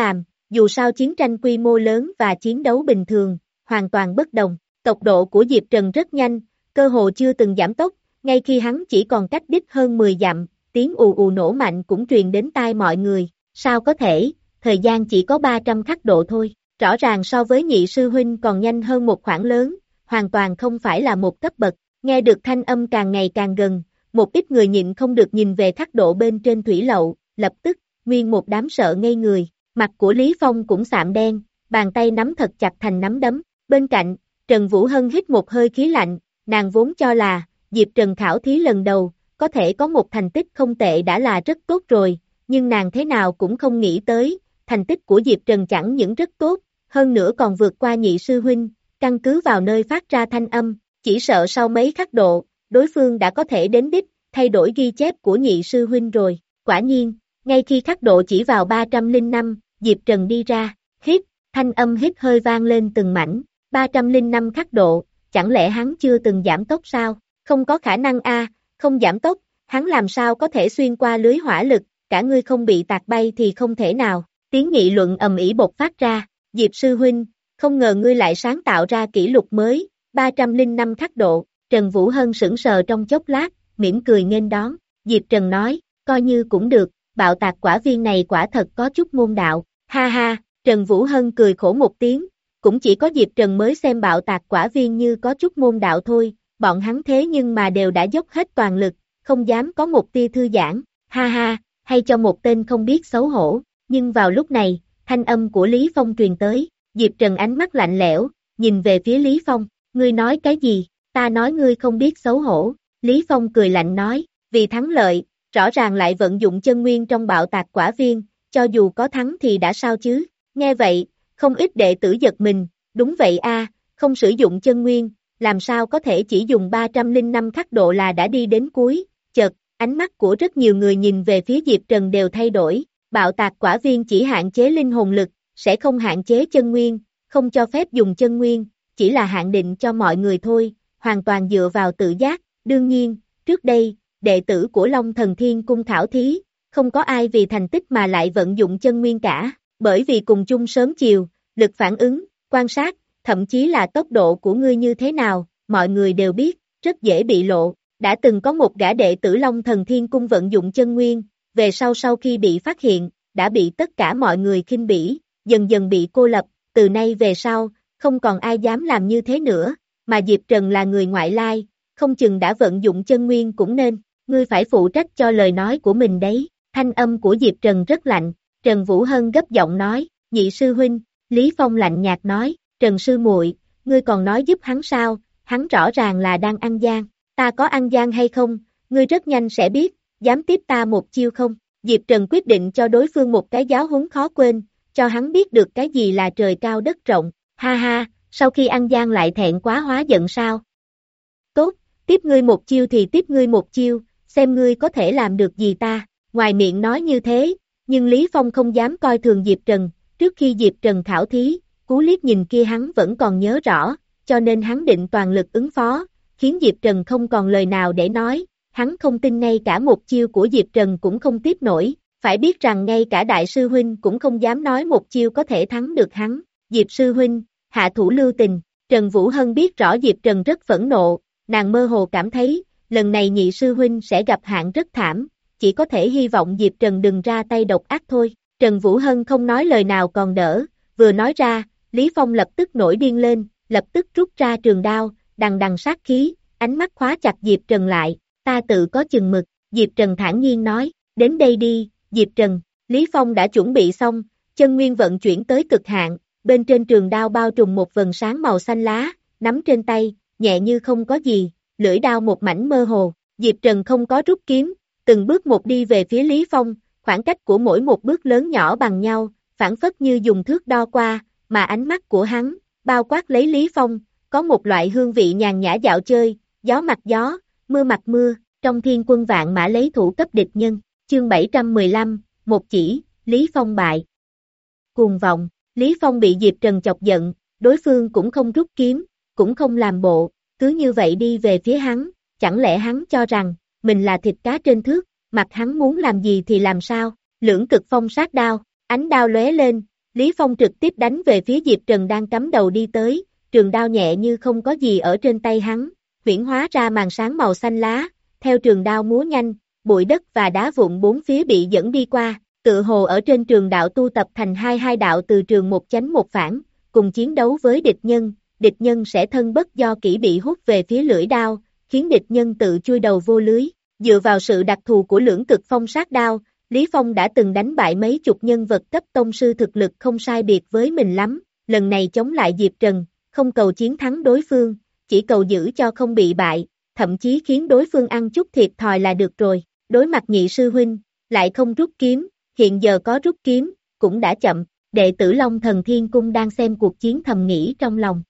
dù sao chiến tranh quy mô lớn và chiến đấu bình thường, hoàn toàn bất đồng. Tốc độ của Diệp Trần rất nhanh, cơ hồ chưa từng giảm tốc, ngay khi hắn chỉ còn cách đích hơn mười dặm, tiếng ù ù nổ mạnh cũng truyền đến tai mọi người. Sao có thể, thời gian chỉ có ba trăm khắc độ thôi, rõ ràng so với nhị sư huynh còn nhanh hơn một khoảng lớn, hoàn toàn không phải là một cấp bậc. Nghe được thanh âm càng ngày càng gần, một ít người nhịn không được nhìn về khắc độ bên trên thủy lậu, lập tức, nguyên một đám sợ ngây người, mặt của Lý Phong cũng xạm đen, bàn tay nắm thật chặt thành nắm đấm. Bên cạnh, Trần Vũ Hân hít một hơi khí lạnh, nàng vốn cho là, Diệp Trần khảo thí lần đầu, có thể có một thành tích không tệ đã là rất tốt rồi, nhưng nàng thế nào cũng không nghĩ tới, thành tích của Diệp Trần chẳng những rất tốt, hơn nữa còn vượt qua nhị sư huynh, căn cứ vào nơi phát ra thanh âm, chỉ sợ sau mấy khắc độ, đối phương đã có thể đến đích, thay đổi ghi chép của nhị sư huynh rồi. Quả nhiên, ngay khi khắc độ chỉ vào ba trăm lẻ năm, Diệp Trần đi ra, hít, thanh âm hít hơi vang lên từng mảnh, ba trăm lẻ năm khắc độ, chẳng lẽ hắn chưa từng giảm tốc sao? Không có khả năng a, không giảm tốc, hắn làm sao có thể xuyên qua lưới hỏa lực, cả ngươi không bị tạt bay thì không thể nào. Tiếng nghị luận ầm ĩ bộc phát ra, Diệp sư huynh, không ngờ ngươi lại sáng tạo ra kỷ lục mới, ba trăm lẻ năm khắc độ. Trần Vũ Hân sững sờ trong chốc lát, mỉm cười nghênh đón. Diệp Trần nói, coi như cũng được, bạo tạc quả viên này quả thật có chút môn đạo. Ha ha, Trần Vũ Hân cười khổ một tiếng, cũng chỉ có Diệp Trần mới xem bạo tạc quả viên như có chút môn đạo thôi, bọn hắn thế nhưng mà đều đã dốc hết toàn lực, không dám có một tia thư giãn. Ha ha, hay cho một tên không biết xấu hổ. Nhưng vào lúc này, thanh âm của Lý Phong truyền tới, Diệp Trần ánh mắt lạnh lẽo, nhìn về phía Lý Phong, ngươi nói cái gì, ta nói ngươi không biết xấu hổ. Lý Phong cười lạnh nói, vì thắng lợi, rõ ràng lại vận dụng chân nguyên trong bạo tạc quả viên, cho dù có thắng thì đã sao chứ. Nghe vậy, không ít đệ tử giật mình, đúng vậy a, không sử dụng chân nguyên, làm sao có thể chỉ dùng ba trăm lẻ năm khắc độ là đã đi đến cuối. Chợt, ánh mắt của rất nhiều người nhìn về phía Diệp Trần đều thay đổi, bạo tạc quả viên chỉ hạn chế linh hồn lực, sẽ không hạn chế chân nguyên, không cho phép dùng chân nguyên, chỉ là hạn định cho mọi người thôi, hoàn toàn dựa vào tự giác. Đương nhiên, trước đây, đệ tử của Long Thần Thiên Cung khảo thí, không có ai vì thành tích mà lại vận dụng chân nguyên cả, bởi vì cùng chung sớm chiều, lực phản ứng, quan sát, thậm chí là tốc độ của ngươi như thế nào, mọi người đều biết, rất dễ bị lộ. Đã từng có một gã đệ tử Long Thần Thiên Cung vận dụng chân nguyên, về sau sau khi bị phát hiện, đã bị tất cả mọi người khinh bỉ, dần dần bị cô lập, từ nay về sau, không còn ai dám làm như thế nữa, mà Diệp Trần là người ngoại lai, không chừng đã vận dụng chân nguyên cũng nên, ngươi phải phụ trách cho lời nói của mình đấy. Thanh âm của Diệp Trần rất lạnh, Trần Vũ Hân gấp giọng nói, nhị sư huynh. Lý Phong lạnh nhạt nói, Trần sư muội, ngươi còn nói giúp hắn sao, hắn rõ ràng là đang ăn gian, ta có ăn gian hay không, ngươi rất nhanh sẽ biết, dám tiếp ta một chiêu không? Diệp Trần quyết định cho đối phương một cái giáo huấn khó quên, cho hắn biết được cái gì là trời cao đất rộng. Ha ha, sau khi ăn gian lại thẹn quá hóa giận sao? Tốt, tiếp ngươi một chiêu thì tiếp ngươi một chiêu, xem ngươi có thể làm được gì ta. Ngoài miệng nói như thế, nhưng Lý Phong không dám coi thường Diệp Trần, trước khi Diệp Trần khảo thí, cú liếc nhìn kia hắn vẫn còn nhớ rõ, cho nên hắn định toàn lực ứng phó, khiến Diệp Trần không còn lời nào để nói, hắn không tin ngay cả một chiêu của Diệp Trần cũng không tiếp nổi, phải biết rằng ngay cả đại sư huynh cũng không dám nói một chiêu có thể thắng được hắn. Diệp sư huynh, hạ thủ lưu tình. Trần Vũ Hân biết rõ Diệp Trần rất phẫn nộ, nàng mơ hồ cảm thấy, lần này nhị sư huynh sẽ gặp hạn rất thảm, chỉ có thể hy vọng Diệp Trần đừng ra tay độc ác thôi. Trần Vũ Hân không nói lời nào còn đỡ, vừa nói ra, Lý Phong lập tức nổi điên lên, lập tức rút ra trường đao, đằng đằng sát khí, ánh mắt khóa chặt Diệp Trần lại, ta tự có chừng mực. Diệp Trần thản nhiên nói, đến đây đi, Diệp Trần. Lý Phong đã chuẩn bị xong, chân nguyên vận chuyển tới cực hạn, bên trên trường đao bao trùm một vầng sáng màu xanh lá, nắm trên tay, nhẹ như không có gì, lưỡi đao một mảnh mơ hồ. Diệp Trần không có rút kiếm, từng bước một đi về phía Lý Phong, khoảng cách của mỗi một bước lớn nhỏ bằng nhau, phản phất như dùng thước đo qua, mà ánh mắt của hắn, bao quát lấy Lý Phong, có một loại hương vị nhàn nhã dạo chơi, gió mặt gió, mưa mặt mưa, trong thiên quân vạn mã lấy thủ cấp địch nhân. Chương bảy trăm mười lăm, một chỉ, Lý Phong bại. Cuồng vọng, Lý Phong bị Diệp Trần chọc giận, đối phương cũng không rút kiếm, cũng không làm bộ, cứ như vậy đi về phía hắn, chẳng lẽ hắn cho rằng, mình là thịt cá trên thước, mặc hắn muốn làm gì thì làm sao. Lưỡng cực phong sát đao, ánh đao lóe lên, Lý Phong trực tiếp đánh về phía Diệp Trần đang cắm đầu đi tới, trường đao nhẹ như không có gì ở trên tay hắn, huyễn hóa ra màn sáng màu xanh lá, theo trường đao múa nhanh, bụi đất và đá vụn bốn phía bị dẫn đi qua, tự hồ ở trên trường đạo tu tập thành hai hai đạo từ trường một chánh một phản, cùng chiến đấu với địch nhân, địch nhân sẽ thân bất do kỹ bị hút về phía lưỡi đao, khiến địch nhân tự chui đầu vô lưới. Dựa vào sự đặc thù của lưỡng cực phong sát đao, Lý Phong đã từng đánh bại mấy chục nhân vật cấp tông sư thực lực không sai biệt với mình lắm, lần này chống lại Diệp Trần, không cầu chiến thắng đối phương, chỉ cầu giữ cho không bị bại, thậm chí khiến đối phương ăn chút thiệt thòi là được rồi. Đối mặt Nhị sư huynh, lại không rút kiếm, hiện giờ có rút kiếm, cũng đã chậm, đệ tử Long Thần Thiên Cung đang xem cuộc chiến thầm nghĩ trong lòng.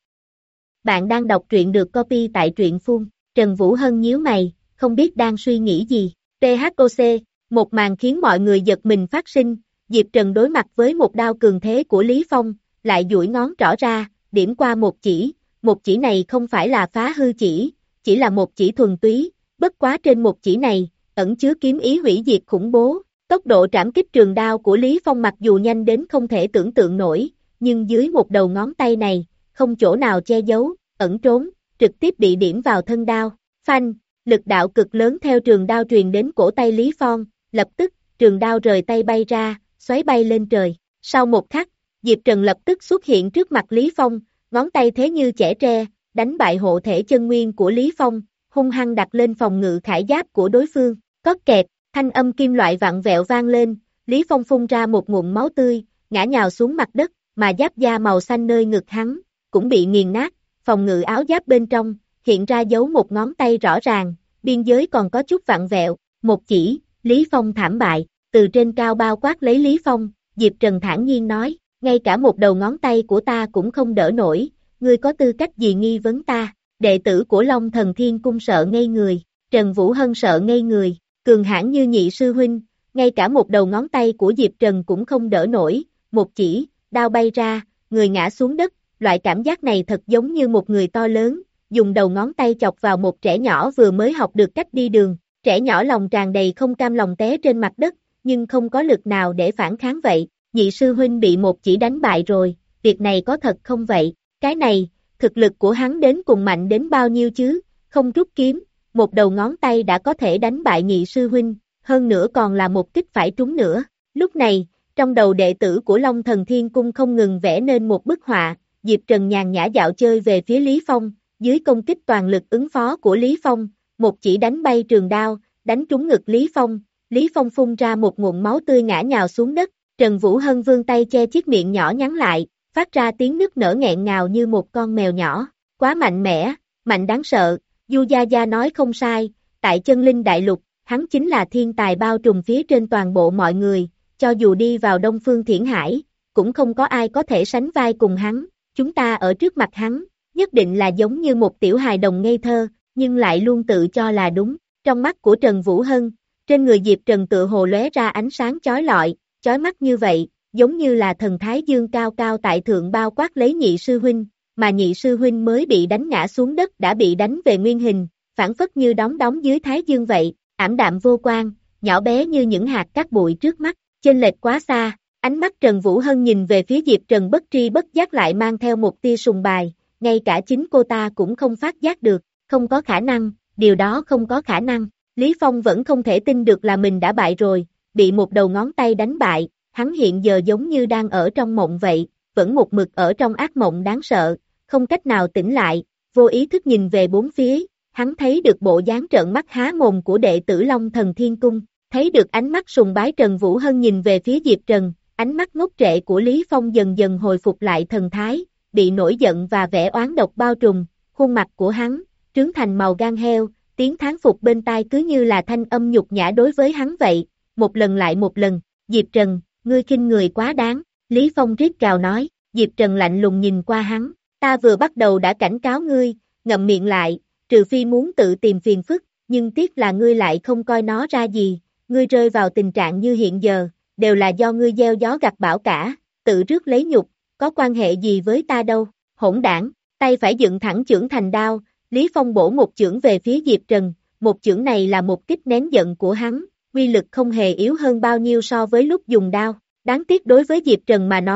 Bạn đang đọc truyện được copy tại truyện phun, Trần Vũ Hân nhíu mày, không biết đang suy nghĩ gì. tê hát o xê, một màn khiến mọi người giật mình phát sinh, Diệp Trần đối mặt với một đao cường thế của Lý Phong, lại duỗi ngón trỏ ra, điểm qua một chỉ, một chỉ này không phải là phá hư chỉ, chỉ là một chỉ thuần túy, bất quá trên một chỉ này, ẩn chứa kiếm ý hủy diệt khủng bố. Tốc độ trảm kích trường đao của Lý Phong mặc dù nhanh đến không thể tưởng tượng nổi, nhưng dưới một đầu ngón tay này, không chỗ nào che giấu, ẩn trốn, trực tiếp bị điểm vào thân đao. Phanh, lực đạo cực lớn theo trường đao truyền đến cổ tay Lý Phong, lập tức, trường đao rời tay bay ra, xoáy bay lên trời. Sau một khắc, Diệp Trần lập tức xuất hiện trước mặt Lý Phong, ngón tay thế như chẻ tre, đánh bại hộ thể chân nguyên của Lý Phong, hung hăng đặt lên phòng ngự khải giáp của đối phương. Cót kẹt, thanh âm kim loại vặn vẹo vang lên, Lý Phong phun ra một ngụm máu tươi, ngã nhào xuống mặt đất, mà giáp da màu xanh nơi ngực hắn, cũng bị nghiền nát, phòng ngự áo giáp bên trong, hiện ra dấu một ngón tay rõ ràng, biên giới còn có chút vặn vẹo, một chỉ, Lý Phong thảm bại, từ trên cao bao quát lấy Lý Phong, Diệp Trần thản nhiên nói, ngay cả một đầu ngón tay của ta cũng không đỡ nổi, ngươi có tư cách gì nghi vấn ta, đệ tử của Long Thần Thiên Cung sợ ngây người, Trần Vũ Hân sợ ngây người, cường hãn như Nhị sư huynh, ngay cả một đầu ngón tay của Diệp Trần cũng không đỡ nổi, một chỉ, đao bay ra, người ngã xuống đất, loại cảm giác này thật giống như một người to lớn, dùng đầu ngón tay chọc vào một trẻ nhỏ vừa mới học được cách đi đường, trẻ nhỏ lòng tràn đầy không cam lòng té trên mặt đất, nhưng không có lực nào để phản kháng vậy, Nhị sư huynh bị một chỉ đánh bại rồi, việc này có thật không vậy, cái này, thực lực của hắn đến cùng mạnh đến bao nhiêu chứ, không rút kiếm, một đầu ngón tay đã có thể đánh bại Nhị sư huynh, hơn nữa còn là một kích phải trúng nữa. Lúc này, trong đầu đệ tử của Long Thần Thiên Cung không ngừng vẽ nên một bức họa, Diệp Trần nhàn nhã dạo chơi về phía Lý Phong, dưới công kích toàn lực ứng phó của Lý Phong, một chỉ đánh bay trường đao, đánh trúng ngực Lý Phong, Lý Phong phun ra một ngụm máu tươi ngã nhào xuống đất, Trần Vũ Hân vươn tay che chiếc miệng nhỏ nhắn lại, phát ra tiếng nức nở nghẹn ngào như một con mèo nhỏ, quá mạnh mẽ, mạnh đáng sợ. Du Gia Gia nói không sai, tại Chân Linh Đại Lục, hắn chính là thiên tài bao trùm phía trên toàn bộ mọi người, cho dù đi vào Đông Phương Thiển Hải, cũng không có ai có thể sánh vai cùng hắn, chúng ta ở trước mặt hắn, nhất định là giống như một tiểu hài đồng ngây thơ, nhưng lại luôn tự cho là đúng. Trong mắt của Trần Vũ Hân, trên người Diệp Trần tự hồ lóe ra ánh sáng chói lọi, chói mắt như vậy, giống như là thần thái dương cao cao tại thượng bao quát lấy Nhị sư huynh, mà Nhị sư huynh mới bị đánh ngã xuống đất đã bị đánh về nguyên hình, phản phất như đóng đóng dưới thái dương vậy, ảm đạm vô quang, nhỏ bé như những hạt cát bụi trước mắt, chênh lệch quá xa. Ánh mắt Trần Vũ Hân nhìn về phía Diệp Trần bất tri bất giác lại mang theo một tia sùng bài, ngay cả chính cô ta cũng không phát giác được, không có khả năng, điều đó không có khả năng. Lý Phong vẫn không thể tin được là mình đã bại rồi, bị một đầu ngón tay đánh bại, hắn hiện giờ giống như đang ở trong mộng vậy, vẫn một mực ở trong ác mộng đáng sợ, không cách nào tỉnh lại, vô ý thức nhìn về bốn phía, hắn thấy được bộ dáng trợn mắt há mồm của đệ tử Long Thần Thiên Cung, thấy được ánh mắt sùng bái Trần Vũ Hân nhìn về phía Diệp Trần, ánh mắt ngốc trệ của Lý Phong dần dần hồi phục lại thần thái, bị nổi giận và vẻ oán độc bao trùm, khuôn mặt của hắn, trướng thành màu gan heo, tiếng thán phục bên tai cứ như là thanh âm nhục nhã đối với hắn vậy, một lần lại một lần, Diệp Trần, ngươi khinh người quá đáng, Lý Phong rít gào nói, Diệp Trần lạnh lùng nhìn qua hắn, ta vừa bắt đầu đã cảnh cáo ngươi, ngậm miệng lại, trừ phi muốn tự tìm phiền phức, nhưng tiếc là ngươi lại không coi nó ra gì, ngươi rơi vào tình trạng như hiện giờ, đều là do ngươi gieo gió gặt bão cả, tự rước lấy nhục, có quan hệ gì với ta đâu, hỗn đảng, tay phải dựng thẳng chưởng thành đao, Lý Phong bổ một chưởng về phía Diệp Trần, một chưởng này là một kích nén giận của hắn, uy lực không hề yếu hơn bao nhiêu so với lúc dùng đao, đáng tiếc đối với Diệp Trần mà nói,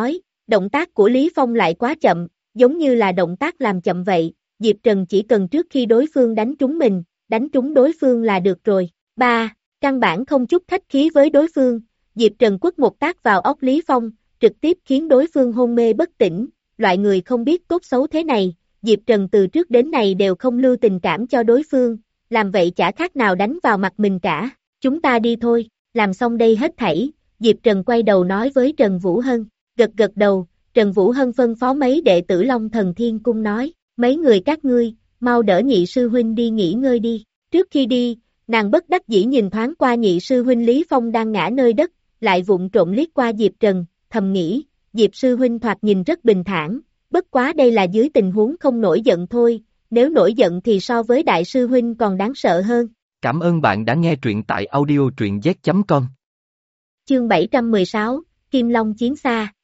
Động tác của Lý Phong lại quá chậm, giống như là động tác làm chậm vậy, Diệp Trần chỉ cần trước khi đối phương đánh trúng mình, đánh trúng đối phương là được rồi. ba. Căn bản không chút khách khí với đối phương, Diệp Trần quất một tác vào óc Lý Phong, trực tiếp khiến đối phương hôn mê bất tỉnh, loại người không biết tốt xấu thế này, Diệp Trần từ trước đến nay đều không lưu tình cảm cho đối phương, làm vậy chả khác nào đánh vào mặt mình cả, chúng ta đi thôi, làm xong đây hết thảy, Diệp Trần quay đầu nói với Trần Vũ Hân, gật gật đầu, Trần Vũ Hân phân phó mấy đệ tử Long Thần Thiên Cung nói, mấy người các ngươi, mau đỡ nhị sư huynh đi nghỉ ngơi đi, trước khi đi, nàng bất đắc dĩ nhìn thoáng qua nhị sư huynh Lý Phong đang ngã nơi đất, lại vụng trộm liếc qua Diệp Trần, thầm nghĩ, Diệp sư huynh thoạt nhìn rất bình thản, bất quá đây là dưới tình huống không nổi giận thôi, nếu nổi giận thì so với đại sư huynh còn đáng sợ hơn. Cảm ơn bạn đã nghe truyện tại audio truyện z chấm com. Chương bảy trăm mười sáu, Kim Long Chiến Xa.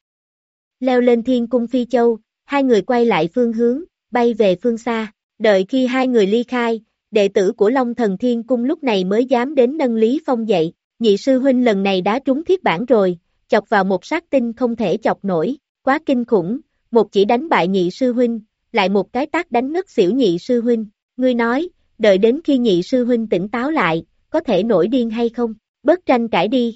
Leo lên Thiên Cung Phi Châu, hai người quay lại phương hướng, bay về phương xa, đợi khi hai người ly khai, đệ tử của Long Thần Thiên Cung lúc này mới dám đến nâng Lý Phong dậy, nhị sư huynh lần này đã trúng thiết bản rồi, chọc vào một sát tinh không thể chọc nổi, quá kinh khủng, một chỉ đánh bại nhị sư huynh, lại một cái tác đánh ngất xỉu nhị sư huynh, ngươi nói, đợi đến khi nhị sư huynh tỉnh táo lại, có thể nổi điên hay không, bớt tranh cãi đi.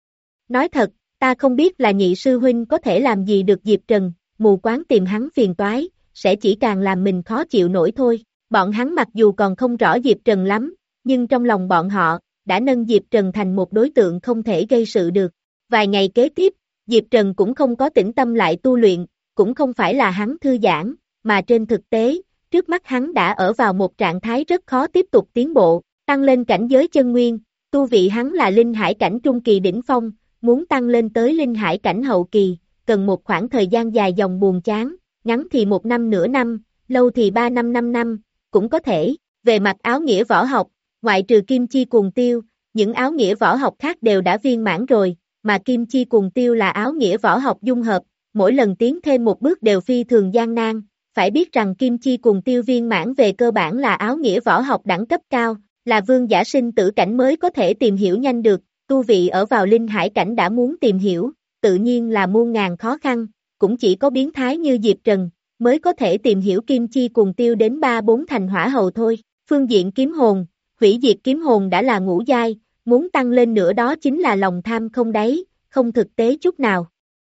Nói thật, ta không biết là nhị sư huynh có thể làm gì được Diệp Trần, mù quáng tìm hắn phiền toái, sẽ chỉ càng làm mình khó chịu nổi thôi, bọn hắn mặc dù còn không rõ Diệp Trần lắm, nhưng trong lòng bọn họ, đã nâng Diệp Trần thành một đối tượng không thể gây sự được. Vài ngày kế tiếp, Diệp Trần cũng không có tĩnh tâm lại tu luyện, cũng không phải là hắn thư giãn, mà trên thực tế, trước mắt hắn đã ở vào một trạng thái rất khó tiếp tục tiến bộ, tăng lên cảnh giới chân nguyên, tu vị hắn là linh hải cảnh trung kỳ đỉnh phong, muốn tăng lên tới linh hải cảnh hậu kỳ, cần một khoảng thời gian dài dòng buồn chán, ngắn thì một năm nửa năm, lâu thì ba năm năm năm, cũng có thể. Về mặt áo nghĩa võ học, ngoại trừ Kim Chi Cuồng Tiêu, những áo nghĩa võ học khác đều đã viên mãn rồi, mà Kim Chi Cuồng Tiêu là áo nghĩa võ học dung hợp, mỗi lần tiến thêm một bước đều phi thường gian nan, phải biết rằng Kim Chi Cuồng Tiêu viên mãn về cơ bản là áo nghĩa võ học đẳng cấp cao, là vương giả sinh tử cảnh mới có thể tìm hiểu nhanh được, tu vị ở vào linh hải cảnh đã muốn tìm hiểu, tự nhiên là muôn ngàn khó khăn, cũng chỉ có biến thái như Diệp Trần, mới có thể tìm hiểu Kim Chi Cuồng Tiêu đến ba bốn thành hỏa hầu thôi, phương diện kiếm hồn, hủy diệt kiếm hồn đã là ngũ giai, muốn tăng lên nữa đó chính là lòng tham không đáy, không thực tế chút nào.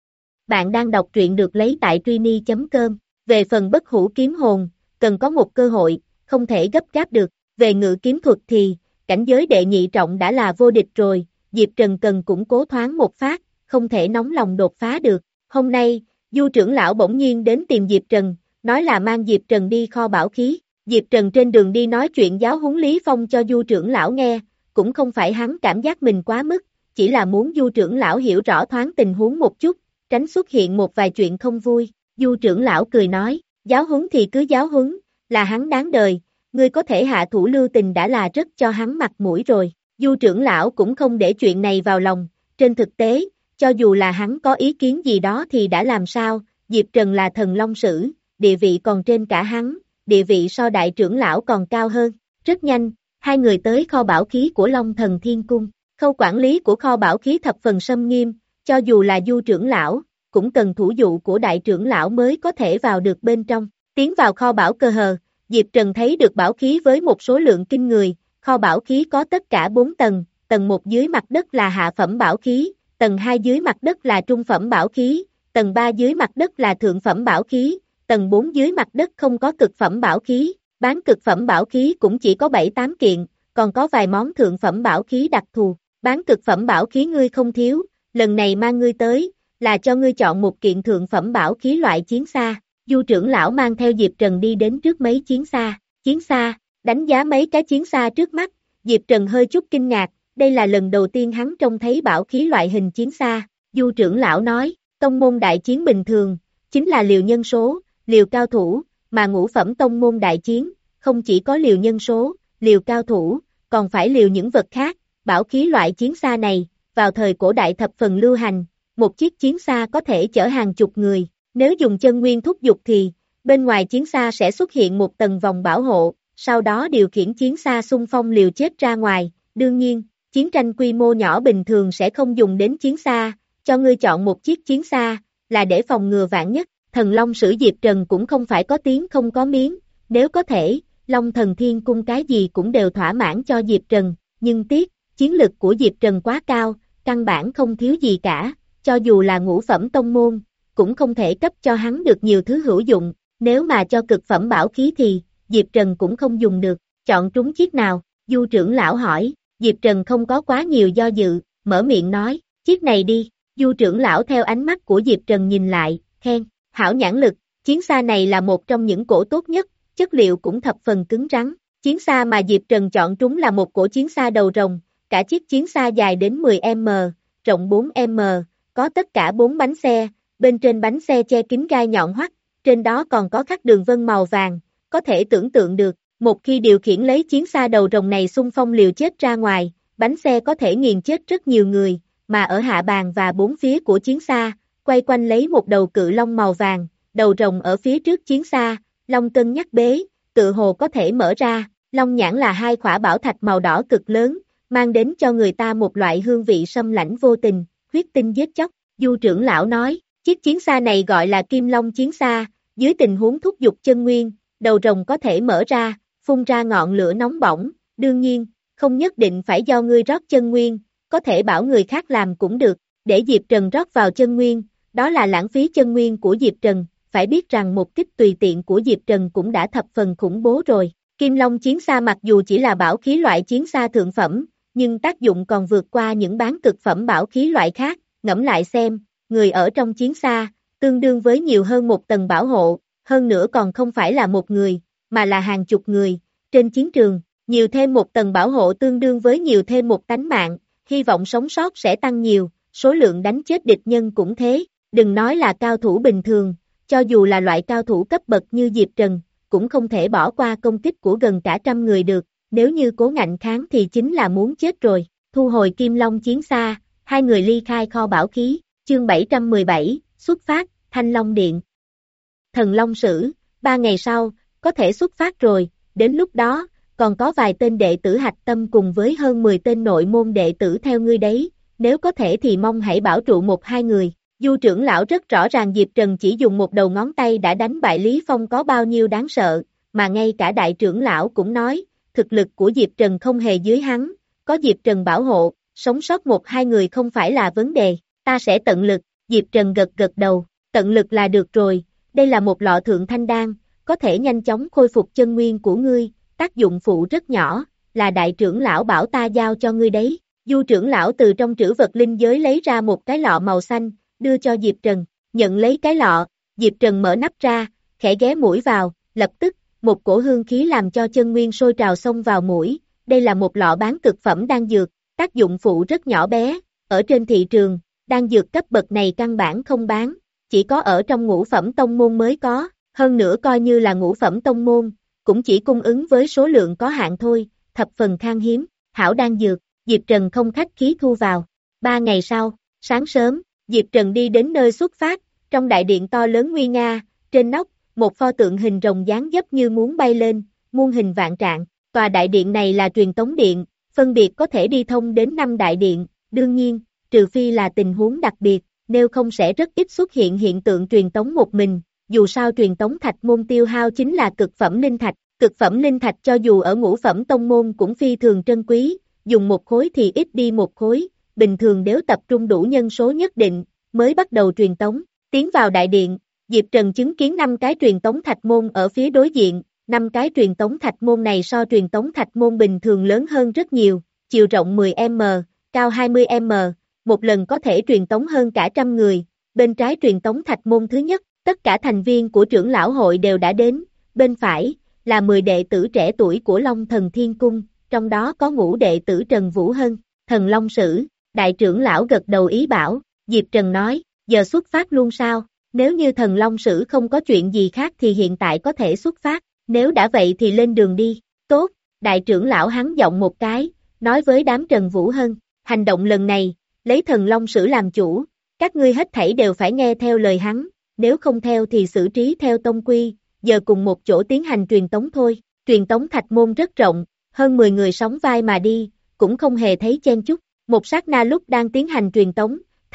Bạn đang đọc truyện được lấy tại Trini chấm com, về phần bất hủ kiếm hồn, cần có một cơ hội, không thể gấp gáp được, về ngự kiếm thuật thì, cảnh giới đệ nhị trọng đã là vô địch rồi, Diệp Trần cần củng cố thoáng một phát, không thể nóng lòng đột phá được, hôm nay, Du trưởng lão bỗng nhiên đến tìm Diệp Trần, nói là mang Diệp Trần đi kho bảo khí, Diệp Trần trên đường đi nói chuyện giáo huấn Lý Phong cho Du trưởng lão nghe, cũng không phải hắn cảm giác mình quá mức, chỉ là muốn Du trưởng lão hiểu rõ thoáng tình huống một chút, tránh xuất hiện một vài chuyện không vui, Du trưởng lão cười nói, giáo huấn thì cứ giáo huấn, là hắn đáng đời, ngươi có thể hạ thủ lưu tình đã là rất cho hắn mặt mũi rồi, Du trưởng lão cũng không để chuyện này vào lòng, trên thực tế, cho dù là hắn có ý kiến gì đó thì đã làm sao, Diệp Trần là thần long sử, địa vị còn trên cả hắn, địa vị so đại trưởng lão còn cao hơn, rất nhanh, hai người tới kho bảo khí của Long Thần Thiên Cung, khâu quản lý của kho bảo khí thập phần xâm nghiêm, cho dù là Du trưởng lão, cũng cần thủ dụ của đại trưởng lão mới có thể vào được bên trong, tiến vào kho bảo cơ hờ, Diệp Trần thấy được bảo khí với một số lượng kinh người, kho bảo khí có tất cả bốn tầng, tầng một dưới mặt đất là hạ phẩm bảo khí, tầng hai dưới mặt đất là trung phẩm bảo khí, tầng ba dưới mặt đất là thượng phẩm bảo khí, tầng bốn dưới mặt đất không có cực phẩm bảo khí, bán cực phẩm bảo khí cũng chỉ có bảy tám kiện, còn có vài món thượng phẩm bảo khí đặc thù, bán cực phẩm bảo khí ngươi không thiếu, lần này mang ngươi tới, là cho ngươi chọn một kiện thượng phẩm bảo khí loại chiến xa, Du trưởng lão mang theo Diệp Trần đi đến trước mấy chiến xa, chiến xa, đánh giá mấy cái chiến xa trước mắt, Diệp Trần hơi chút kinh ngạc, đây là lần đầu tiên hắn trông thấy bảo khí loại hình chiến xa, Du trưởng lão nói, tông môn đại chiến bình thường, chính là liều nhân số, liều cao thủ, mà ngũ phẩm tông môn đại chiến, không chỉ có liều nhân số, liều cao thủ, còn phải liều những vật khác, bảo khí loại chiến xa này, vào thời cổ đại thập phần lưu hành, một chiếc chiến xa có thể chở hàng chục người, nếu dùng chân nguyên thúc giục thì, bên ngoài chiến xa sẽ xuất hiện một tầng vòng bảo hộ, sau đó điều khiển chiến xa xung phong liều chết ra ngoài, đương nhiên, chiến tranh quy mô nhỏ bình thường sẽ không dùng đến chiến xa, cho ngươi chọn một chiếc chiến xa, là để phòng ngừa vạn nhất. Thần Long Sử Diệp Trần cũng không phải có tiếng không có miếng, nếu có thể, Long Thần Thiên Cung cái gì cũng đều thỏa mãn cho Diệp Trần, nhưng tiếc, chiến lực của Diệp Trần quá cao, căn bản không thiếu gì cả, cho dù là ngũ phẩm tông môn, cũng không thể cấp cho hắn được nhiều thứ hữu dụng, nếu mà cho cực phẩm bảo khí thì, Diệp Trần cũng không dùng được, chọn trúng chiếc nào, Du trưởng lão hỏi, Diệp Trần không có quá nhiều do dự, mở miệng nói, chiếc này đi, Du trưởng lão theo ánh mắt của Diệp Trần nhìn lại, khen, hảo nhãn lực, chiến xa này là một trong những cổ tốt nhất, chất liệu cũng thập phần cứng rắn, chiến xa mà Diệp Trần chọn trúng là một cổ chiến xa đầu rồng, cả chiếc chiến xa dài đến mười mét, rộng bốn mét, có tất cả bốn bánh xe, bên trên bánh xe che kín gai nhọn hoắt, trên đó còn có khắc đường vân màu vàng, có thể tưởng tượng được, một khi điều khiển lấy chiến xa đầu rồng này xung phong liều chết ra ngoài, bánh xe có thể nghiền chết rất nhiều người, mà ở hạ bàn và bốn phía của chiến xa, quay quanh lấy một đầu cự long màu vàng, đầu rồng ở phía trước chiến xa, long cân nhắc bế, tự hồ có thể mở ra, long nhãn là hai khỏa bảo thạch màu đỏ cực lớn, mang đến cho người ta một loại hương vị xâm lãnh vô tình, huyết tinh giết chóc, Du trưởng lão nói, chiếc chiến xa này gọi là Kim Long chiến xa, dưới tình huống thúc giục chân nguyên, đầu rồng có thể mở ra, phun ra ngọn lửa nóng bỏng, đương nhiên, không nhất định phải do ngươi rót chân nguyên, có thể bảo người khác làm cũng được, để Diệp Trần rót vào chân nguyên, đó là lãng phí chân nguyên của Diệp Trần, phải biết rằng một kích tùy tiện của Diệp Trần cũng đã thập phần khủng bố rồi. Kim Long chiến xa mặc dù chỉ là bảo khí loại chiến xa thượng phẩm, nhưng tác dụng còn vượt qua những bán cực phẩm bảo khí loại khác, ngẫm lại xem, người ở trong chiến xa, tương đương với nhiều hơn một tầng bảo hộ, hơn nữa còn không phải là một người, mà là hàng chục người, trên chiến trường, nhiều thêm một tầng bảo hộ tương đương với nhiều thêm một tánh mạng, hy vọng sống sót sẽ tăng nhiều, số lượng đánh chết địch nhân cũng thế, đừng nói là cao thủ bình thường, cho dù là loại cao thủ cấp bậc như Diệp Trần, cũng không thể bỏ qua công kích của gần cả trăm người được, nếu như cố ngạnh kháng thì chính là muốn chết rồi, thu hồi Kim Long chiến xa, hai người ly khai kho bảo khí, chương bảy trăm mười bảy, xuất phát, Thanh Long Điện. Thần Long Sử, ba ngày sau, có thể xuất phát rồi, đến lúc đó, còn có vài tên đệ tử hạch tâm cùng với hơn mười tên nội môn đệ tử theo ngươi đấy, nếu có thể thì mong hãy bảo trụ một hai người. Du trưởng lão rất rõ ràng Diệp Trần chỉ dùng một đầu ngón tay đã đánh bại Lý Phong có bao nhiêu đáng sợ, mà ngay cả đại trưởng lão cũng nói, thực lực của Diệp Trần không hề dưới hắn, có Diệp Trần bảo hộ, sống sót một hai người không phải là vấn đề, ta sẽ tận lực, Diệp Trần gật gật đầu, tận lực là được rồi, đây là một lọ thượng thanh đan, có thể nhanh chóng khôi phục chân nguyên của ngươi, tác dụng phụ rất nhỏ, là đại trưởng lão bảo ta giao cho ngươi đấy. Du trưởng lão từ trong trữ vật linh giới lấy ra một cái lọ màu xanh, đưa cho Diệp Trần, nhận lấy cái lọ, Diệp Trần mở nắp ra, khẽ ghé mũi vào, lập tức, một cổ hương khí làm cho chân nguyên sôi trào xông vào mũi, đây là một lọ bán cực phẩm đan dược, tác dụng phụ rất nhỏ bé, ở trên thị trường, đan dược cấp bậc này căn bản không bán, chỉ có ở trong ngũ phẩm tông môn mới có, hơn nữa coi như là ngũ phẩm tông môn, cũng chỉ cung ứng với số lượng có hạn thôi, thập phần khan hiếm, hảo đan dược, Diệp Trần không khách khí thu vào. Ba ngày sau, sáng sớm, Diệp Trần đi đến nơi xuất phát, trong đại điện to lớn nguy nga, trên nóc, một pho tượng hình rồng dáng dấp như muốn bay lên, muôn hình vạn trạng, tòa đại điện này là truyền tống điện, phân biệt có thể đi thông đến năm đại điện, đương nhiên, trừ phi là tình huống đặc biệt, nếu không sẽ rất ít xuất hiện hiện tượng truyền tống một mình, dù sao truyền tống thạch môn tiêu hao chính là cực phẩm linh thạch, cực phẩm linh thạch cho dù ở ngũ phẩm tông môn cũng phi thường trân quý, dùng một khối thì ít đi một khối, bình thường nếu tập trung đủ nhân số nhất định, mới bắt đầu truyền tống, tiến vào đại điện, Diệp Trần chứng kiến năm cái truyền tống thạch môn ở phía đối diện, năm cái truyền tống thạch môn này so truyền tống thạch môn bình thường lớn hơn rất nhiều, chiều rộng mười mét, cao hai mươi mét, một lần có thể truyền tống hơn cả trăm người, bên trái truyền tống thạch môn thứ nhất, tất cả thành viên của trưởng lão hội đều đã đến, bên phải, là mười đệ tử trẻ tuổi của Long Thần Thiên Cung, trong đó có ngũ đệ tử Trần Vũ Hân, Thần Long Sử, đại trưởng lão gật đầu ý bảo, Diệp Trần nói, giờ xuất phát luôn sao, nếu như Thần Long Sử không có chuyện gì khác thì hiện tại có thể xuất phát, nếu đã vậy thì lên đường đi, tốt, đại trưởng lão hắn giọng một cái, nói với đám Trần Vũ Hân, hành động lần này, lấy Thần Long Sử làm chủ, các ngươi hết thảy đều phải nghe theo lời hắn, nếu không theo thì xử trí theo tông quy, giờ cùng một chỗ tiến hành truyền tống thôi, truyền tống thạch môn rất rộng, hơn mười người sóng vai mà đi, cũng không hề thấy chen chúc, một sát na lúc đang tiến hành truyền tống,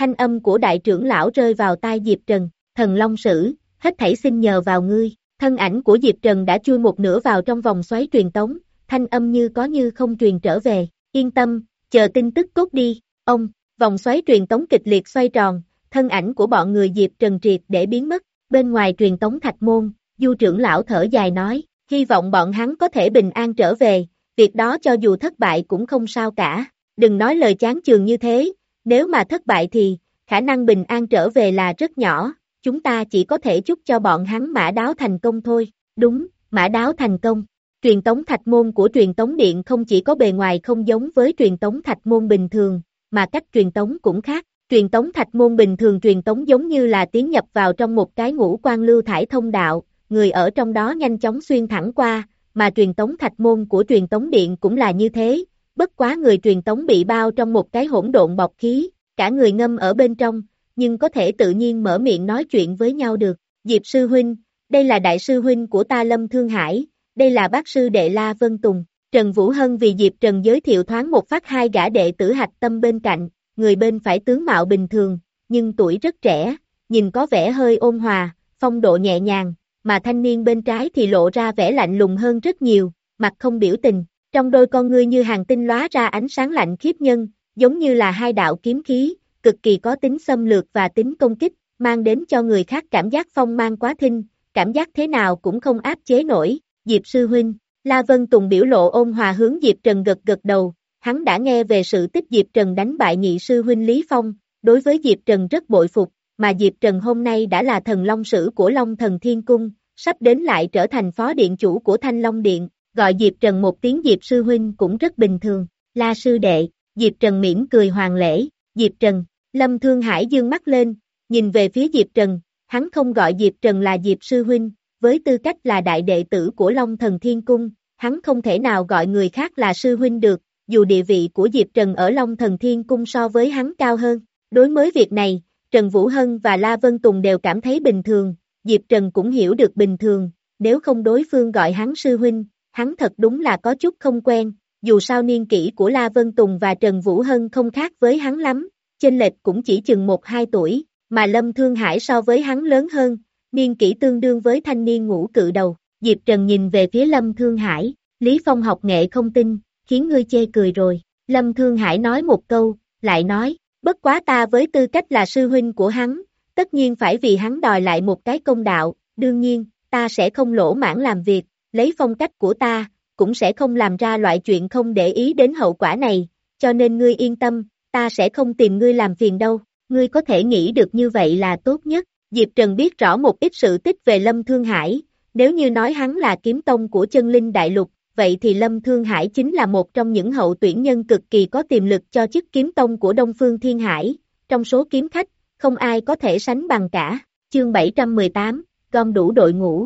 thanh âm của đại trưởng lão rơi vào tai Diệp Trần, Thần Long Sử, hết thảy xin nhờ vào ngươi, thân ảnh của Diệp Trần đã chui một nửa vào trong vòng xoáy truyền tống, thanh âm như có như không truyền trở về, yên tâm, chờ tin tức cốt đi, ông, vòng xoáy truyền tống kịch liệt xoay tròn, thân ảnh của bọn người Diệp Trần triệt để biến mất, bên ngoài truyền tống thạch môn, Du trưởng lão thở dài nói, hy vọng bọn hắn có thể bình an trở về, việc đó cho dù thất bại cũng không sao cả, đừng nói lời chán chường như thế, nếu mà thất bại thì, khả năng bình an trở về là rất nhỏ, chúng ta chỉ có thể chúc cho bọn hắn mã đáo thành công thôi, đúng, mã đáo thành công. Truyền tống thạch môn của truyền tống điện không chỉ có bề ngoài không giống với truyền tống thạch môn bình thường, mà cách truyền tống cũng khác. Truyền tống thạch môn bình thường truyền tống giống như là tiến nhập vào trong một cái ngũ quan lưu thải thông đạo, người ở trong đó nhanh chóng xuyên thẳng qua, mà truyền tống thạch môn của truyền tống điện cũng là như thế, bất quá người truyền tống bị bao trong một cái hỗn độn bọc khí, cả người ngâm ở bên trong, nhưng có thể tự nhiên mở miệng nói chuyện với nhau được. Diệp sư huynh, đây là đại sư huynh của ta Lâm Thương Hải, đây là bác sư đệ La Vân Tùng. Trần Vũ Hân vì Diệp Trần giới thiệu thoáng một phát hai gã đệ tử hạch tâm bên cạnh, người bên phải tướng mạo bình thường, nhưng tuổi rất trẻ, nhìn có vẻ hơi ôn hòa, phong độ nhẹ nhàng, mà thanh niên bên trái thì lộ ra vẻ lạnh lùng hơn rất nhiều, mặt không biểu tình, trong đôi con ngươi như hàng tinh lóa ra ánh sáng lạnh khiếp nhân, giống như là hai đạo kiếm khí, cực kỳ có tính xâm lược và tính công kích, mang đến cho người khác cảm giác phong mang quá thinh, cảm giác thế nào cũng không áp chế nổi. Diệp sư huynh, La Vân Tùng biểu lộ ôn hòa hướng Diệp Trần gật gật đầu, hắn đã nghe về sự tích Diệp Trần đánh bại nhị sư huynh Lý Phong, đối với Diệp Trần rất bội phục, mà Diệp Trần hôm nay đã là thần long sử của Long Thần Thiên Cung, sắp đến lại trở thành phó điện chủ của Thanh Long Điện, gọi Diệp Trần một tiếng Diệp sư huynh cũng rất bình thường, La sư đệ, Diệp Trần mỉm cười hoàng lễ, Diệp Trần, Lâm Thương Hải dương mắt lên, nhìn về phía Diệp Trần, hắn không gọi Diệp Trần là Diệp sư huynh, với tư cách là đại đệ tử của Long Thần Thiên Cung, hắn không thể nào gọi người khác là sư huynh được, dù địa vị của Diệp Trần ở Long Thần Thiên Cung so với hắn cao hơn. Đối với việc này, Trần Vũ Hân và La Vân Tùng đều cảm thấy bình thường, Diệp Trần cũng hiểu được bình thường, nếu không đối phương gọi hắn sư huynh, hắn thật đúng là có chút không quen, dù sao niên kỷ của La Vân Tùng và Trần Vũ Hân không khác với hắn lắm, chênh lệch cũng chỉ chừng một hai tuổi, mà Lâm Thương Hải so với hắn lớn hơn, niên kỷ tương đương với thanh niên ngũ cự đầu. Diệp Trần nhìn về phía Lâm Thương Hải, Lý Phong học nghệ không tin, khiến ngươi chê cười rồi. Lâm Thương Hải nói một câu, lại nói, bất quá ta với tư cách là sư huynh của hắn, tất nhiên phải vì hắn đòi lại một cái công đạo, đương nhiên, ta sẽ không lỗ mãn làm việc, lấy phong cách của ta, cũng sẽ không làm ra loại chuyện không để ý đến hậu quả này, cho nên ngươi yên tâm, ta sẽ không tìm ngươi làm phiền đâu, ngươi có thể nghĩ được như vậy là tốt nhất. Diệp Trần biết rõ một ít sự tích về Lâm Thương Hải, nếu như nói hắn là kiếm tông của chân linh đại lục, vậy thì Lâm Thương Hải chính là một trong những hậu tuyển nhân cực kỳ có tiềm lực cho chức kiếm tông của Đông Phương Thiên Hải, trong số kiếm khách, không ai có thể sánh bằng cả. Chương bảy trăm mười tám, gom đủ đội ngũ.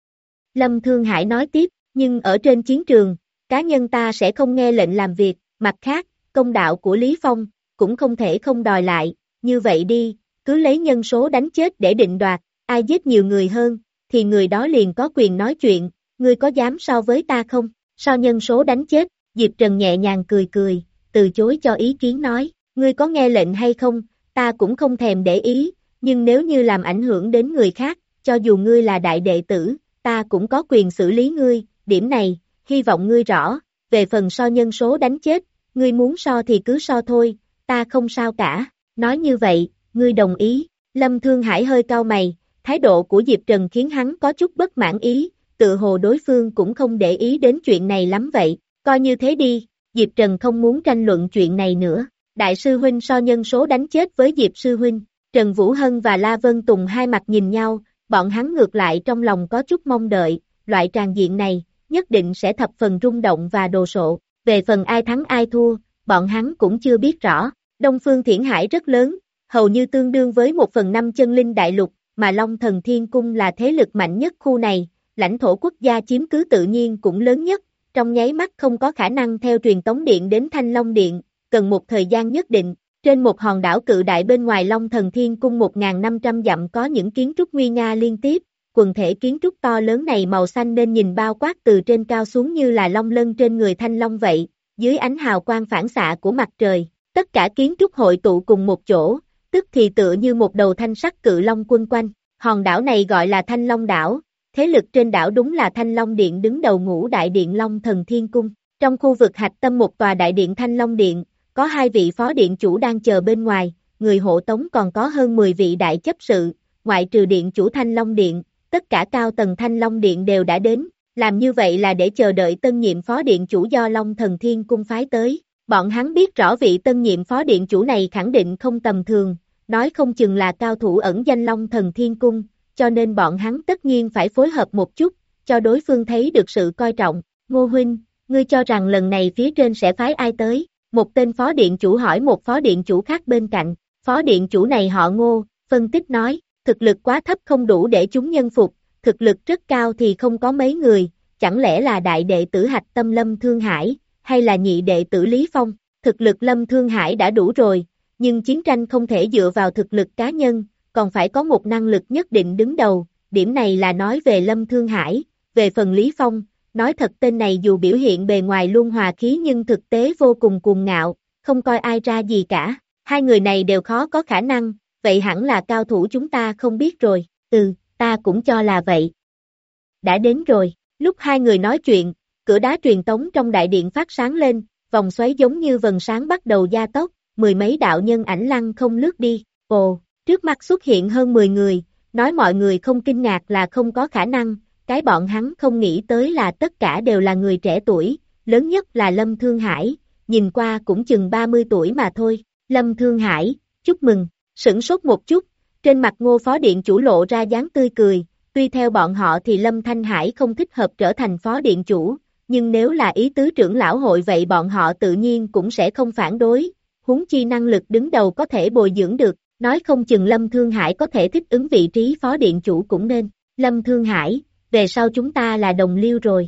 Lâm Thương Hải nói tiếp, nhưng ở trên chiến trường, cá nhân ta sẽ không nghe lệnh làm việc, mặt khác, công đạo của Lý Phong, cũng không thể không đòi lại, như vậy đi, cứ lấy nhân số đánh chết để định đoạt, ai giết nhiều người hơn, thì người đó liền có quyền nói chuyện, ngươi có dám so với ta không? So nhân số đánh chết, Diệp Trần nhẹ nhàng cười cười, từ chối cho ý kiến nói, ngươi có nghe lệnh hay không, ta cũng không thèm để ý, nhưng nếu như làm ảnh hưởng đến người khác, cho dù ngươi là đại đệ tử, ta cũng có quyền xử lý ngươi, điểm này, hy vọng ngươi rõ, về phần so nhân số đánh chết, ngươi muốn so thì cứ so thôi, ta không sao cả, nói như vậy, ngươi đồng ý. Lâm Thương Hải hơi cau mày, thái độ của Diệp Trần khiến hắn có chút bất mãn ý, tự hồ đối phương cũng không để ý đến chuyện này lắm vậy, coi như thế đi, Diệp Trần không muốn tranh luận chuyện này nữa. Đại sư huynh so nhân số đánh chết với Diệp sư huynh, Trần Vũ Hân và La Vân Tùng hai mặt nhìn nhau, bọn hắn ngược lại trong lòng có chút mong đợi, loại tràng diện này, nhất định sẽ thập phần rung động và đồ sộ, về phần ai thắng ai thua, bọn hắn cũng chưa biết rõ. Đông Phương Thiển Hải rất lớn, hầu như tương đương với một phần năm chân linh đại lục, mà Long Thần Thiên Cung là thế lực mạnh nhất khu này, lãnh thổ quốc gia chiếm cứ tự nhiên cũng lớn nhất, trong nháy mắt không có khả năng theo truyền tống điện đến Thanh Long Điện, cần một thời gian nhất định. Trên một hòn đảo cự đại bên ngoài Long Thần Thiên Cung một nghìn năm trăm dặm có những kiến trúc nguy nga liên tiếp, quần thể kiến trúc to lớn này màu xanh nên nhìn bao quát từ trên cao xuống như là long lân trên người thanh long vậy, dưới ánh hào quang phản xạ của mặt trời, tất cả kiến trúc hội tụ cùng một chỗ, tức thì tựa như một đầu thanh sắc cự long quân quanh. Hòn đảo này gọi là Thanh Long đảo, thế lực trên đảo đúng là Thanh Long Điện đứng đầu ngũ đại điện Long Thần Thiên Cung. Trong khu vực hạch tâm một tòa đại điện Thanh Long Điện, có hai vị phó điện chủ đang chờ bên ngoài, người hộ tống còn có hơn mười vị đại chấp sự, ngoại trừ điện chủ Thanh Long Điện, tất cả cao tầng Thanh Long Điện đều đã đến, làm như vậy là để chờ đợi tân nhiệm phó điện chủ do Long Thần Thiên Cung phái tới. Bọn hắn biết rõ vị tân nhiệm phó điện chủ này khẳng định không tầm thường, nói không chừng là cao thủ ẩn danh Long Thần Thiên Cung, cho nên bọn hắn tất nhiên phải phối hợp một chút, cho đối phương thấy được sự coi trọng. Ngô huynh, ngươi cho rằng lần này phía trên sẽ phái ai tới? Một tên phó điện chủ hỏi một phó điện chủ khác bên cạnh, phó điện chủ này họ Ngô, phân tích nói, thực lực quá thấp không đủ để chúng nhân phục, thực lực rất cao thì không có mấy người, chẳng lẽ là đại đệ tử hạch tâm Lâm Thương Hải, hay là nhị đệ tử Lý Phong? Thực lực Lâm Thương Hải đã đủ rồi, nhưng chiến tranh không thể dựa vào thực lực cá nhân, còn phải có một năng lực nhất định đứng đầu, điểm này là nói về Lâm Thương Hải. Về phần Lý Phong, nói thật tên này dù biểu hiện bề ngoài luôn hòa khí nhưng thực tế vô cùng cuồng ngạo, không coi ai ra gì cả. Hai người này đều khó có khả năng, vậy hẳn là cao thủ chúng ta không biết rồi. Ừ, ta cũng cho là vậy. Đã đến rồi, lúc hai người nói chuyện, cửa đá truyền tống trong đại điện phát sáng lên, vòng xoáy giống như vầng sáng bắt đầu gia tốc, mười mấy đạo nhân ảnh lăng không lướt đi. Ồ, trước mắt xuất hiện hơn mười người, nói mọi người không kinh ngạc là không có khả năng, cái bọn hắn không nghĩ tới là tất cả đều là người trẻ tuổi, lớn nhất là Lâm Thương Hải, nhìn qua cũng chừng ba mươi tuổi mà thôi. Lâm Thương Hải, chúc mừng, sửng sốt một chút, trên mặt Ngô phó điện chủ lộ ra dáng tươi cười, tuy theo bọn họ thì Lâm Thanh Hải không thích hợp trở thành phó điện chủ, nhưng nếu là ý tứ trưởng lão hội vậy bọn họ tự nhiên cũng sẽ không phản đối, huống chi năng lực đứng đầu có thể bồi dưỡng được, nói không chừng Lâm Thương Hải có thể thích ứng vị trí phó điện chủ cũng nên. Lâm Thương Hải, về sau chúng ta là đồng liêu rồi.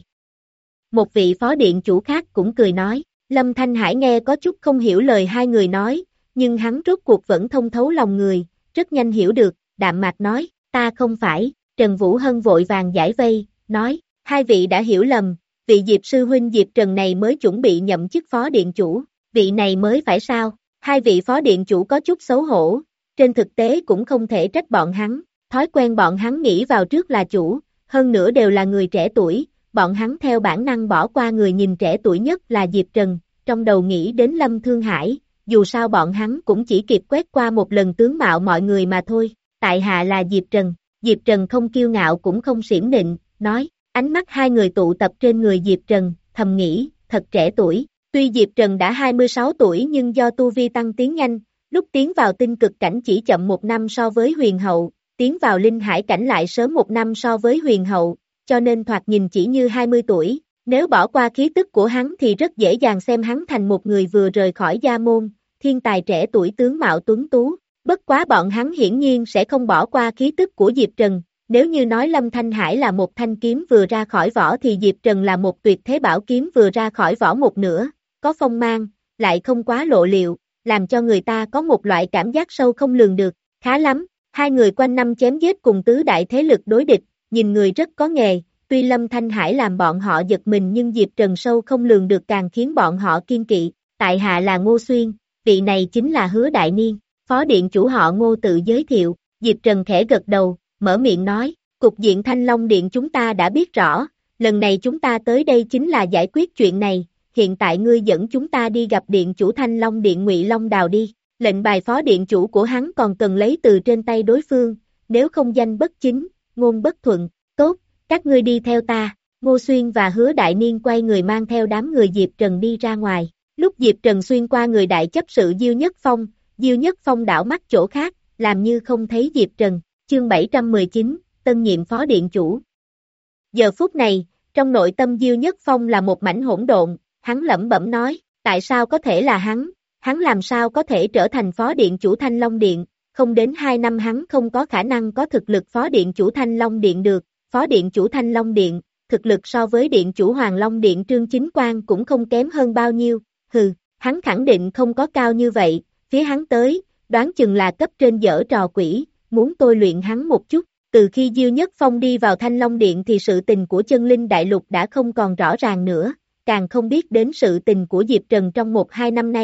Một vị phó điện chủ khác cũng cười nói, Lâm Thanh Hải nghe có chút không hiểu lời hai người nói, nhưng hắn rốt cuộc vẫn thông thấu lòng người, rất nhanh hiểu được, đạm mạc nói, ta không phải. Trần Vũ Hân vội vàng giải vây, nói, hai vị đã hiểu lầm, vị Diệp sư huynh Diệp Trần này mới chuẩn bị nhậm chức phó điện chủ, vị này mới phải sao? Hai vị phó điện chủ có chút xấu hổ, trên thực tế cũng không thể trách bọn hắn, thói quen bọn hắn nghĩ vào trước là chủ, hơn nữa đều là người trẻ tuổi, bọn hắn theo bản năng bỏ qua người nhìn trẻ tuổi nhất là Diệp Trần, trong đầu nghĩ đến Lâm Thương Hải, dù sao bọn hắn cũng chỉ kịp quét qua một lần tướng mạo mọi người mà thôi, tại hạ là Diệp Trần. Diệp Trần không kiêu ngạo cũng không xiểm nịnh, nói, ánh mắt hai người tụ tập trên người Diệp Trần, thầm nghĩ, thật trẻ tuổi, tuy Diệp Trần đã hai mươi sáu tuổi nhưng do tu vi tăng tiến nhanh, lúc tiến vào tinh cực cảnh chỉ chậm một năm so với huyền hậu, tiến vào linh hải cảnh lại sớm một năm so với huyền hậu, cho nên thoạt nhìn chỉ như hai mươi tuổi, nếu bỏ qua khí tức của hắn thì rất dễ dàng xem hắn thành một người vừa rời khỏi gia môn, thiên tài trẻ tuổi tướng mạo tuấn tú. Bất quá bọn hắn hiển nhiên sẽ không bỏ qua khí tức của Diệp Trần, nếu như nói Lâm Thanh Hải là một thanh kiếm vừa ra khỏi vỏ thì Diệp Trần là một tuyệt thế bảo kiếm vừa ra khỏi vỏ một nửa, có phong mang, lại không quá lộ liệu, làm cho người ta có một loại cảm giác sâu không lường được, khá lắm, hai người quanh năm chém giết cùng tứ đại thế lực đối địch, nhìn người rất có nghề, tuy Lâm Thanh Hải làm bọn họ giật mình nhưng Diệp Trần sâu không lường được càng khiến bọn họ kiên kỵ, tại hạ là Ngô Xuyên, vị này chính là Hứa Đại Niên. Phó điện chủ họ Ngô tự giới thiệu, Diệp Trần khẽ gật đầu, mở miệng nói, cục diện Thanh Long Điện chúng ta đã biết rõ, lần này chúng ta tới đây chính là giải quyết chuyện này, hiện tại ngươi dẫn chúng ta đi gặp điện chủ Thanh Long Điện Ngụy Long Đào đi, lệnh bài phó điện chủ của hắn còn cần lấy từ trên tay đối phương, nếu không danh bất chính, ngôn bất thuận, tốt, các ngươi đi theo ta, Ngô Xuyên và Hứa Đại Niên quay người mang theo đám người Diệp Trần đi ra ngoài, lúc Diệp Trần xuyên qua người đại chấp sự Diêu Nhất Phong, Diêu Nhất Phong đảo mắt chỗ khác, làm như không thấy Diệp Trần, chương bảy trăm mười chín, tân nhiệm phó điện chủ. Giờ phút này, trong nội tâm Diêu Nhất Phong là một mảnh hỗn độn, hắn lẩm bẩm nói, tại sao có thể là hắn, hắn làm sao có thể trở thành phó điện chủ Thanh Long Điện, không đến hai năm hắn không có khả năng có thực lực phó điện chủ Thanh Long Điện được, phó điện chủ Thanh Long Điện, thực lực so với điện chủ Hoàng Long Điện Trương Chính Quang cũng không kém hơn bao nhiêu, hừ, hắn khẳng định không có cao như vậy. Phía hắn tới, đoán chừng là cấp trên dở trò quỷ, muốn tôi luyện hắn một chút. Từ khi Diêu Nhất Phong đi vào Thanh Long Điện thì sự tình của chân linh đại lục đã không còn rõ ràng nữa, càng không biết đến sự tình của Diệp Trần trong một hai năm nay,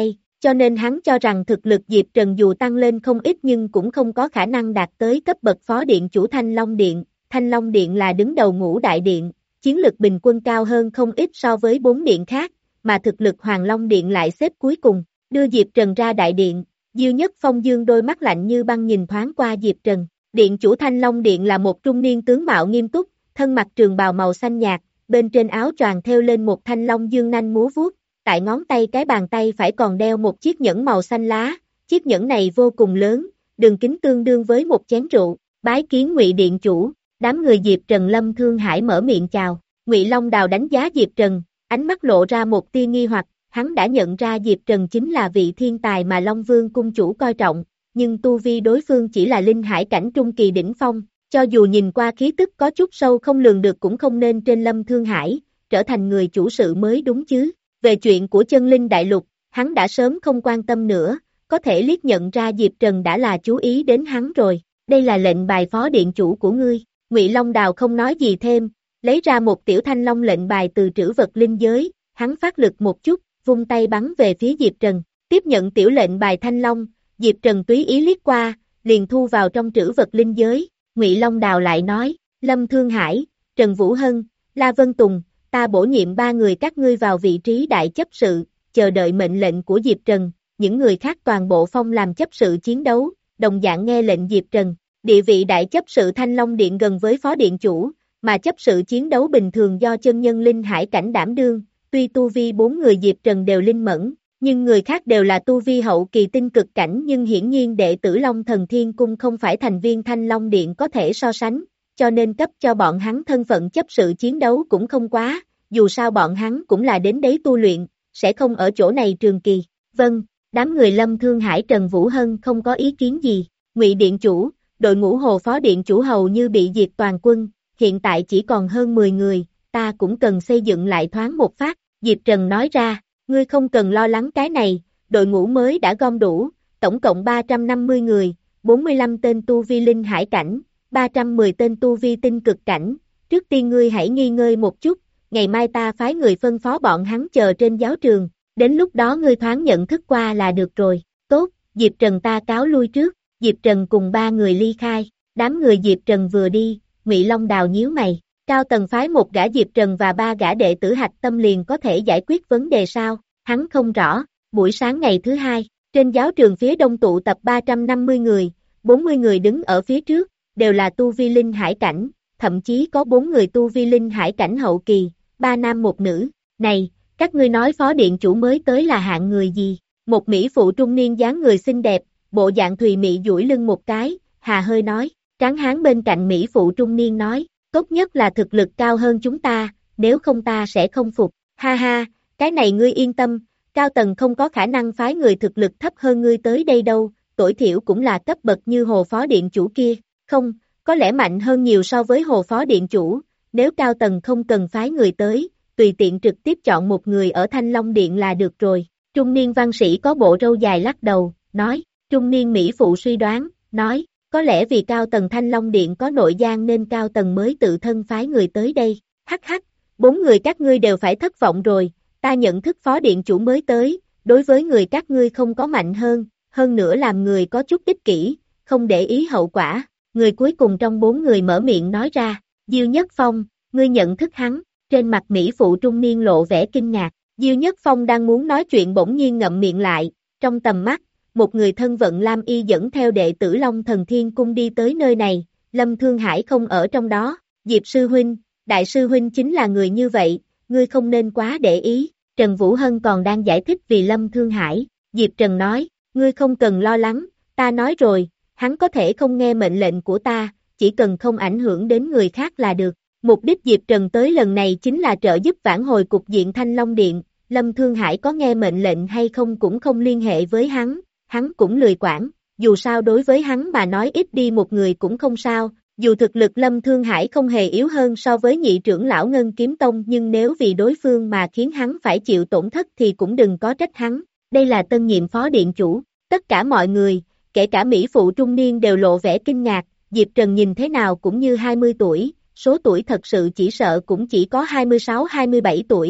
cho nên hắn cho rằng thực lực Diệp Trần dù tăng lên không ít nhưng cũng không có khả năng đạt tới cấp bậc phó điện chủ Thanh Long Điện. Thanh Long Điện là đứng đầu ngũ đại điện, chiến lực bình quân cao hơn không ít so với bốn điện khác, mà thực lực Hoàng Long Điện lại xếp cuối cùng. Đưa Diệp Trần ra đại điện, Diêu Nhất Phong dương đôi mắt lạnh như băng nhìn thoáng qua Diệp Trần. Điện chủ Thanh Long Điện là một trung niên tướng mạo nghiêm túc, thân mặc trường bào màu xanh nhạt, bên trên áo choàng thêu lên một thanh long dương nanh múa vuốt, tại ngón tay cái bàn tay phải còn đeo một chiếc nhẫn màu xanh lá, chiếc nhẫn này vô cùng lớn, đường kính tương đương với một chén rượu. Bái kiến Ngụy điện chủ. Đám người Diệp Trần Lâm Thương Hải mở miệng chào. Ngụy Long Đào đánh giá Diệp Trần, ánh mắt lộ ra một tia nghi hoặc, hắn đã nhận ra Diệp Trần chính là vị thiên tài mà Long Vương cung chủ coi trọng, nhưng tu vi đối phương chỉ là linh hải cảnh trung kỳ đỉnh phong, cho dù nhìn qua khí tức có chút sâu không lường được cũng không nên trên Lâm Thương Hải, trở thành người chủ sự mới đúng chứ. Về chuyện của chân linh đại lục, hắn đã sớm không quan tâm nữa, có thể liếc nhận ra Diệp Trần đã là chú ý đến hắn rồi. Đây là lệnh bài phó điện chủ của ngươi. Ngụy Long Đào không nói gì thêm, lấy ra một tiểu thanh long lệnh bài từ trữ vật linh giới, hắn phát lực một chút, vung tay bắn về phía Diệp Trần. Tiếp nhận tiểu lệnh bài thanh long, Diệp Trần túy ý liếc qua, liền thu vào trong trữ vật linh giới. Ngụy Long Đào lại nói, Lâm Thương Hải, Trần Vũ Hân, La Vân Tùng, ta bổ nhiệm ba người các ngươi vào vị trí đại chấp sự, chờ đợi mệnh lệnh của Diệp Trần. Những người khác toàn bộ phong làm chấp sự chiến đấu, đồng dạng nghe lệnh Diệp Trần. Địa vị đại chấp sự Thanh Long Điện gần với phó điện chủ, mà chấp sự chiến đấu bình thường do chân nhân linh hải cảnh đảm đương. Tuy tu vi bốn người Diệp Trần đều linh mẫn, nhưng người khác đều là tu vi hậu kỳ tinh cực cảnh, nhưng hiển nhiên đệ tử Long Thần Thiên Cung không phải thành viên Thanh Long Điện có thể so sánh, cho nên cấp cho bọn hắn thân phận chấp sự chiến đấu cũng không quá, dù sao bọn hắn cũng là đến đấy tu luyện, sẽ không ở chỗ này trường kỳ. Vâng, đám người Lâm Thương Hải Trần Vũ Hân không có ý kiến gì. Ngụy điện chủ, đội ngũ Hồ phó điện chủ hầu như bị diệt toàn quân, hiện tại chỉ còn hơn mười người, ta cũng cần xây dựng lại thoáng một phát. Diệp Trần nói ra, ngươi không cần lo lắng cái này, đội ngũ mới đã gom đủ, tổng cộng ba trăm năm mươi người, bốn mươi lăm tên tu vi linh hải cảnh, ba trăm mười tên tu vi tinh cực cảnh, trước tiên ngươi hãy nghỉ ngơi một chút, ngày mai ta phái người phân phó bọn hắn chờ trên giáo trường, đến lúc đó ngươi thoáng nhận thức qua là được rồi. Tốt, Diệp Trần ta cáo lui trước. Diệp Trần cùng ba người ly khai, đám người Diệp Trần vừa đi, Ngụy Long Đào nhíu mày, Cao Tần phái một gã Diệp Trần và ba gã đệ tử hạch tâm liền có thể giải quyết vấn đề sao, hắn không rõ. Buổi sáng ngày thứ hai, trên giáo trường phía đông tụ tập ba trăm năm mươi người, bốn mươi người đứng ở phía trước, đều là tu vi linh hải cảnh, thậm chí có bốn người tu vi linh hải cảnh hậu kỳ, ba nam một nữ. Này, các ngươi nói phó điện chủ mới tới là hạng người gì? Một mỹ phụ trung niên dáng người xinh đẹp, bộ dạng thùy mị duỗi lưng một cái, hà hơi nói. Tráng hán bên cạnh mỹ phụ trung niên nói, tốt nhất là thực lực cao hơn chúng ta, nếu không ta sẽ không phục. Ha ha, cái này ngươi yên tâm, Cao Tần không có khả năng phái người thực lực thấp hơn ngươi tới đây đâu, tối thiểu cũng là cấp bậc như Hồ phó điện chủ kia. Không, có lẽ mạnh hơn nhiều so với Hồ phó điện chủ, nếu Cao Tần không cần phái người tới, tùy tiện trực tiếp chọn một người ở Thanh Long Điện là được rồi. Trung niên văn sĩ có bộ râu dài lắc đầu, nói. Trung niên mỹ phụ suy đoán, nói, có lẽ vì Cao Tần Thanh Long Điện có nội gian nên Cao Tần mới tự thân phái người tới đây. Hắc hắc, bốn người các ngươi đều phải thất vọng rồi, ta nhận thức phó điện chủ mới tới, đối với người các ngươi không có mạnh hơn, hơn nữa làm người có chút ích kỷ, không để ý hậu quả. Người cuối cùng trong bốn người mở miệng nói ra, Diêu Nhất Phong, ngươi nhận thức hắn, trên mặt mỹ phụ trung niên lộ vẻ kinh ngạc. Diêu Nhất Phong đang muốn nói chuyện bỗng nhiên ngậm miệng lại, trong tầm mắt, một người thân vận lam y dẫn theo đệ tử Long Thần Thiên Cung đi tới nơi này, Lâm Thương Hải không ở trong đó. Diệp sư huynh, đại sư huynh chính là người như vậy, ngươi không nên quá để ý. Trần Vũ Hân còn đang giải thích vì Lâm Thương Hải. Diệp Trần nói, ngươi không cần lo lắng, ta nói rồi, hắn có thể không nghe mệnh lệnh của ta, chỉ cần không ảnh hưởng đến người khác là được. Mục đích Diệp Trần tới lần này chính là trợ giúp vãn hồi cục diện Thanh Long Điện, Lâm Thương Hải có nghe mệnh lệnh hay không cũng không liên hệ với hắn, hắn cũng lười quản, dù sao đối với hắn mà nói ít đi một người cũng không sao, dù thực lực Lâm Thương Hải không hề yếu hơn so với nhị trưởng lão Ngân Kiếm Tông nhưng nếu vì đối phương mà khiến hắn phải chịu tổn thất thì cũng đừng có trách hắn. Đây là tân nhiệm phó điện chủ, tất cả mọi người, kể cả mỹ phụ trung niên đều lộ vẻ kinh ngạc, Diệp Trần nhìn thế nào cũng như hai mươi tuổi, số tuổi thật sự chỉ sợ cũng chỉ có hai mươi sáu hai mươi bảy tuổi,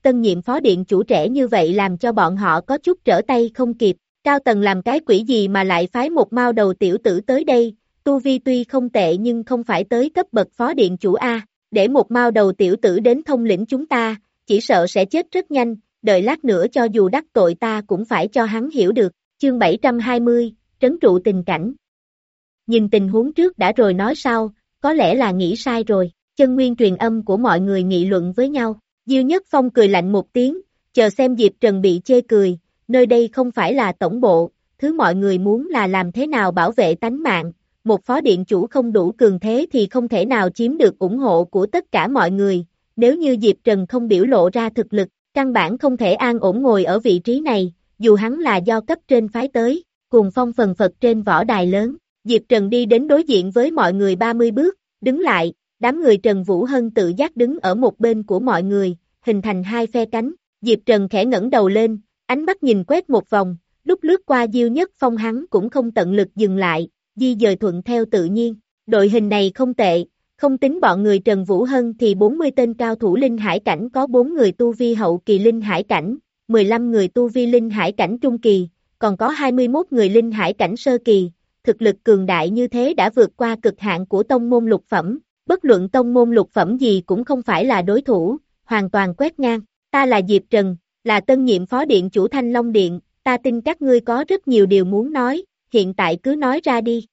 tân nhiệm phó điện chủ trẻ như vậy làm cho bọn họ có chút trở tay không kịp. Cao tầng làm cái quỷ gì mà lại phái một mao đầu tiểu tử tới đây, tu vi tuy không tệ nhưng không phải tới cấp bậc phó điện chủ A, để một mao đầu tiểu tử đến thông lĩnh chúng ta, chỉ sợ sẽ chết rất nhanh, đợi lát nữa cho dù đắc tội ta cũng phải cho hắn hiểu được. Chương bảy trăm hai mươi, trấn trụ tình cảnh. Nhìn tình huống trước đã rồi nói sau, có lẽ là nghĩ sai rồi, chân nguyên truyền âm của mọi người nghị luận với nhau. Diêu Nhất Phong cười lạnh một tiếng, chờ xem Diệp Trần bị chê cười, nơi đây không phải là tổng bộ, thứ mọi người muốn là làm thế nào bảo vệ tánh mạng, một phó điện chủ không đủ cường thế thì không thể nào chiếm được ủng hộ của tất cả mọi người, nếu như Diệp Trần không biểu lộ ra thực lực, căn bản không thể an ổn ngồi ở vị trí này, dù hắn là do cấp trên phái tới, cùng phong phần phật trên võ đài lớn. Diệp Trần đi đến đối diện với mọi người ba mươi bước, đứng lại, đám người Trần Vũ Hân tự giác đứng ở một bên của mọi người, hình thành hai phe cánh. Diệp Trần khẽ ngẩng đầu lên, ánh mắt nhìn quét một vòng, lúc lướt qua Diêu Nhất Phong hắn cũng không tận lực dừng lại, di dời thuận theo tự nhiên. Đội hình này không tệ, không tính bọn người Trần Vũ Hân thì bốn mươi tên cao thủ linh hải cảnh có bốn người tu vi hậu kỳ linh hải cảnh, mười lăm người tu vi linh hải cảnh trung kỳ, còn có hai mươi mốt người linh hải cảnh sơ kỳ. Thực lực cường đại như thế đã vượt qua cực hạn của tông môn lục phẩm, bất luận tông môn lục phẩm gì cũng không phải là đối thủ, hoàn toàn quét ngang. Ta là Diệp Trần, là tân nhiệm phó điện chủ Thanh Long Điện, ta tin các ngươi có rất nhiều điều muốn nói, hiện tại cứ nói ra đi.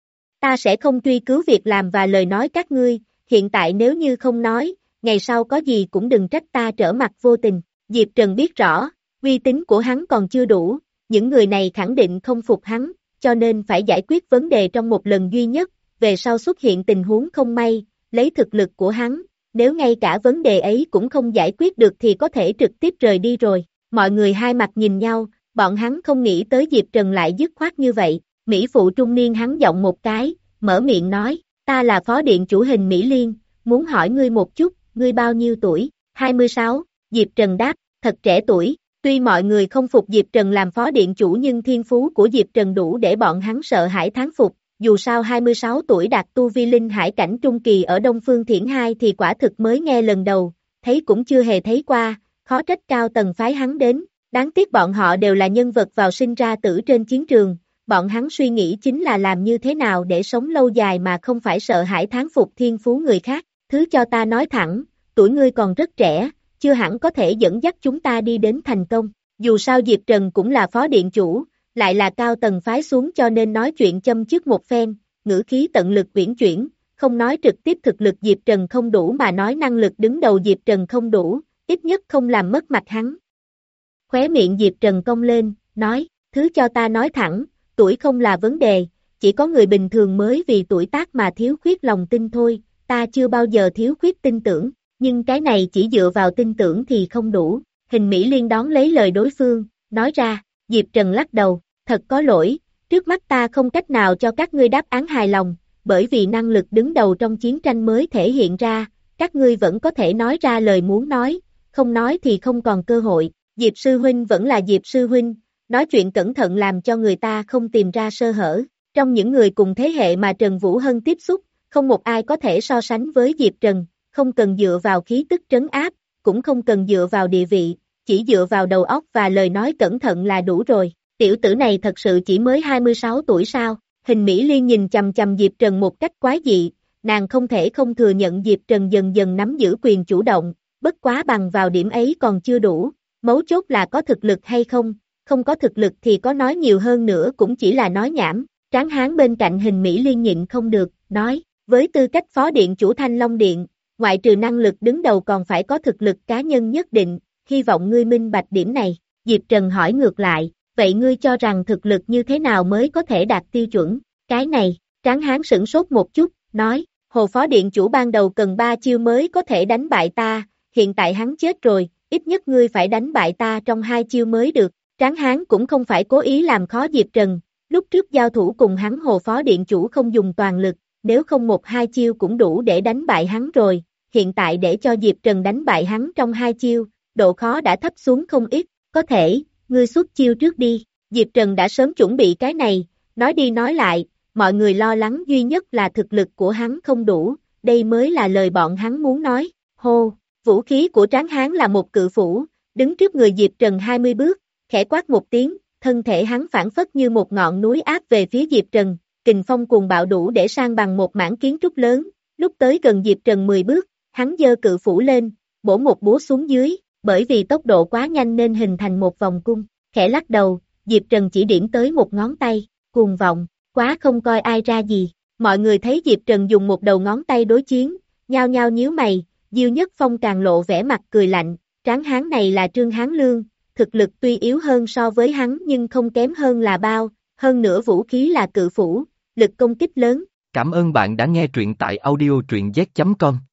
Ta sẽ không truy cứu việc làm và lời nói các ngươi, hiện tại nếu như không nói, ngày sau có gì cũng đừng trách ta trở mặt vô tình. Diệp Trần biết rõ, uy tín của hắn còn chưa đủ, những người này khẳng định không phục hắn, cho nên phải giải quyết vấn đề trong một lần duy nhất, về sau xuất hiện tình huống không may, lấy thực lực của hắn, nếu ngay cả vấn đề ấy cũng không giải quyết được thì có thể trực tiếp rời đi rồi. Mọi người hai mặt nhìn nhau, bọn hắn không nghĩ tới Diệp Trần lại dứt khoát như vậy. Mỹ phụ trung niên hắn giọng một cái, mở miệng nói, ta là phó điện chủ Hình Mỹ Liên, muốn hỏi ngươi một chút, ngươi bao nhiêu tuổi? hai mươi sáu, Diệp Trần đáp, thật trẻ tuổi. Tuy mọi người không phục Diệp Trần làm phó điện chủ nhưng thiên phú của Diệp Trần đủ để bọn hắn sợ hãi thán phục, dù sao hai mươi sáu tuổi đạt tu vi linh hải cảnh trung kỳ ở Đông Phương Thiển Hai thì quả thực mới nghe lần đầu, thấy cũng chưa hề thấy qua, khó trách cao tầng phái hắn đến, đáng tiếc bọn họ đều là nhân vật vào sinh ra tử trên chiến trường, bọn hắn suy nghĩ chính là làm như thế nào để sống lâu dài mà không phải sợ hãi thán phục thiên phú người khác, thứ cho ta nói thẳng, tuổi ngươi còn rất trẻ, chưa hẳn có thể dẫn dắt chúng ta đi đến thành công, dù sao Diệp Trần cũng là phó điện chủ, lại là cao tầng phái xuống cho nên nói chuyện châm chước một phen, ngữ khí tận lực uyển chuyển, không nói trực tiếp thực lực Diệp Trần không đủ mà nói năng lực đứng đầu Diệp Trần không đủ, ít nhất không làm mất mặt hắn. Khóe miệng Diệp Trần cong lên, nói, thứ cho ta nói thẳng, tuổi không là vấn đề, chỉ có người bình thường mới vì tuổi tác mà thiếu khuyết lòng tin thôi, ta chưa bao giờ thiếu khuyết tin tưởng, nhưng cái này chỉ dựa vào tin tưởng thì không đủ. Hình Mỹ Liên đón lấy lời đối phương, nói ra, Diệp Trần lắc đầu, thật có lỗi, trước mắt ta không cách nào cho các ngươi đáp án hài lòng, bởi vì năng lực đứng đầu trong chiến tranh mới thể hiện ra, các ngươi vẫn có thể nói ra lời muốn nói, không nói thì không còn cơ hội. Diệp Sư Huynh vẫn là Diệp Sư Huynh, nói chuyện cẩn thận làm cho người ta không tìm ra sơ hở. Trong những người cùng thế hệ mà Trần Vũ Hân tiếp xúc, không một ai có thể so sánh với Diệp Trần, không cần dựa vào khí tức trấn áp, cũng không cần dựa vào địa vị, chỉ dựa vào đầu óc và lời nói cẩn thận là đủ rồi. Tiểu tử này thật sự chỉ mới hai mươi sáu tuổi sao? Hình Mỹ Liên nhìn chằm chằm Diệp Trần một cách quái dị, nàng không thể không thừa nhận Diệp Trần dần dần nắm giữ quyền chủ động, bất quá bằng vào điểm ấy còn chưa đủ, mấu chốt là có thực lực hay không, không có thực lực thì có nói nhiều hơn nữa cũng chỉ là nói nhảm. Tráng hán bên cạnh Hình Mỹ Liên nhịn không được, nói, với tư cách phó điện chủ Thanh Long Điện, ngoại trừ năng lực đứng đầu còn phải có thực lực cá nhân nhất định, hy vọng ngươi minh bạch điểm này. Diệp Trần hỏi ngược lại, vậy ngươi cho rằng thực lực như thế nào mới có thể đạt tiêu chuẩn? Cái này, Tráng hán sửng sốt một chút, nói, Hồ phó điện chủ ban đầu cần ba chiêu mới có thể đánh bại ta, hiện tại hắn chết rồi, ít nhất ngươi phải đánh bại ta trong hai chiêu mới được. Tráng hán cũng không phải cố ý làm khó Diệp Trần, lúc trước giao thủ cùng hắn Hồ phó điện chủ không dùng toàn lực, nếu không một hai chiêu cũng đủ để đánh bại hắn rồi, hiện tại để cho Diệp Trần đánh bại hắn trong hai chiêu, độ khó đã thấp xuống không ít, có thể, ngươi xuất chiêu trước đi. Diệp Trần đã sớm chuẩn bị cái này, nói đi nói lại, mọi người lo lắng duy nhất là thực lực của hắn không đủ, đây mới là lời bọn hắn muốn nói. Hô, Vũ khí của Tráng Hán là một cự phủ, đứng trước người Diệp Trần hai mươi bước, khẽ quát một tiếng, thân thể hắn phản phất như một ngọn núi áp về phía Diệp Trần, kình phong cuồng bạo đủ để san bằng một mảng kiến trúc lớn, lúc tới gần Diệp Trần mười bước, hắn giơ cự phủ lên, bổ một búa xuống dưới, bởi vì tốc độ quá nhanh nên hình thành một vòng cung, khẽ lắc đầu, Diệp Trần chỉ điểm tới một ngón tay, cuồng vọng, quá không coi ai ra gì, mọi người thấy Diệp Trần dùng một đầu ngón tay đối chiến, nhao nhao nhíu mày, Diêu Nhất Phong càng lộ vẻ mặt cười lạnh, Tráng Hán này là Trương Hán Lương, thực lực tuy yếu hơn so với hắn nhưng không kém hơn là bao, hơn nữa vũ khí là cự phủ, lực công kích lớn. Cảm ơn bạn đã nghe truyện tại audio truyện z chấm com.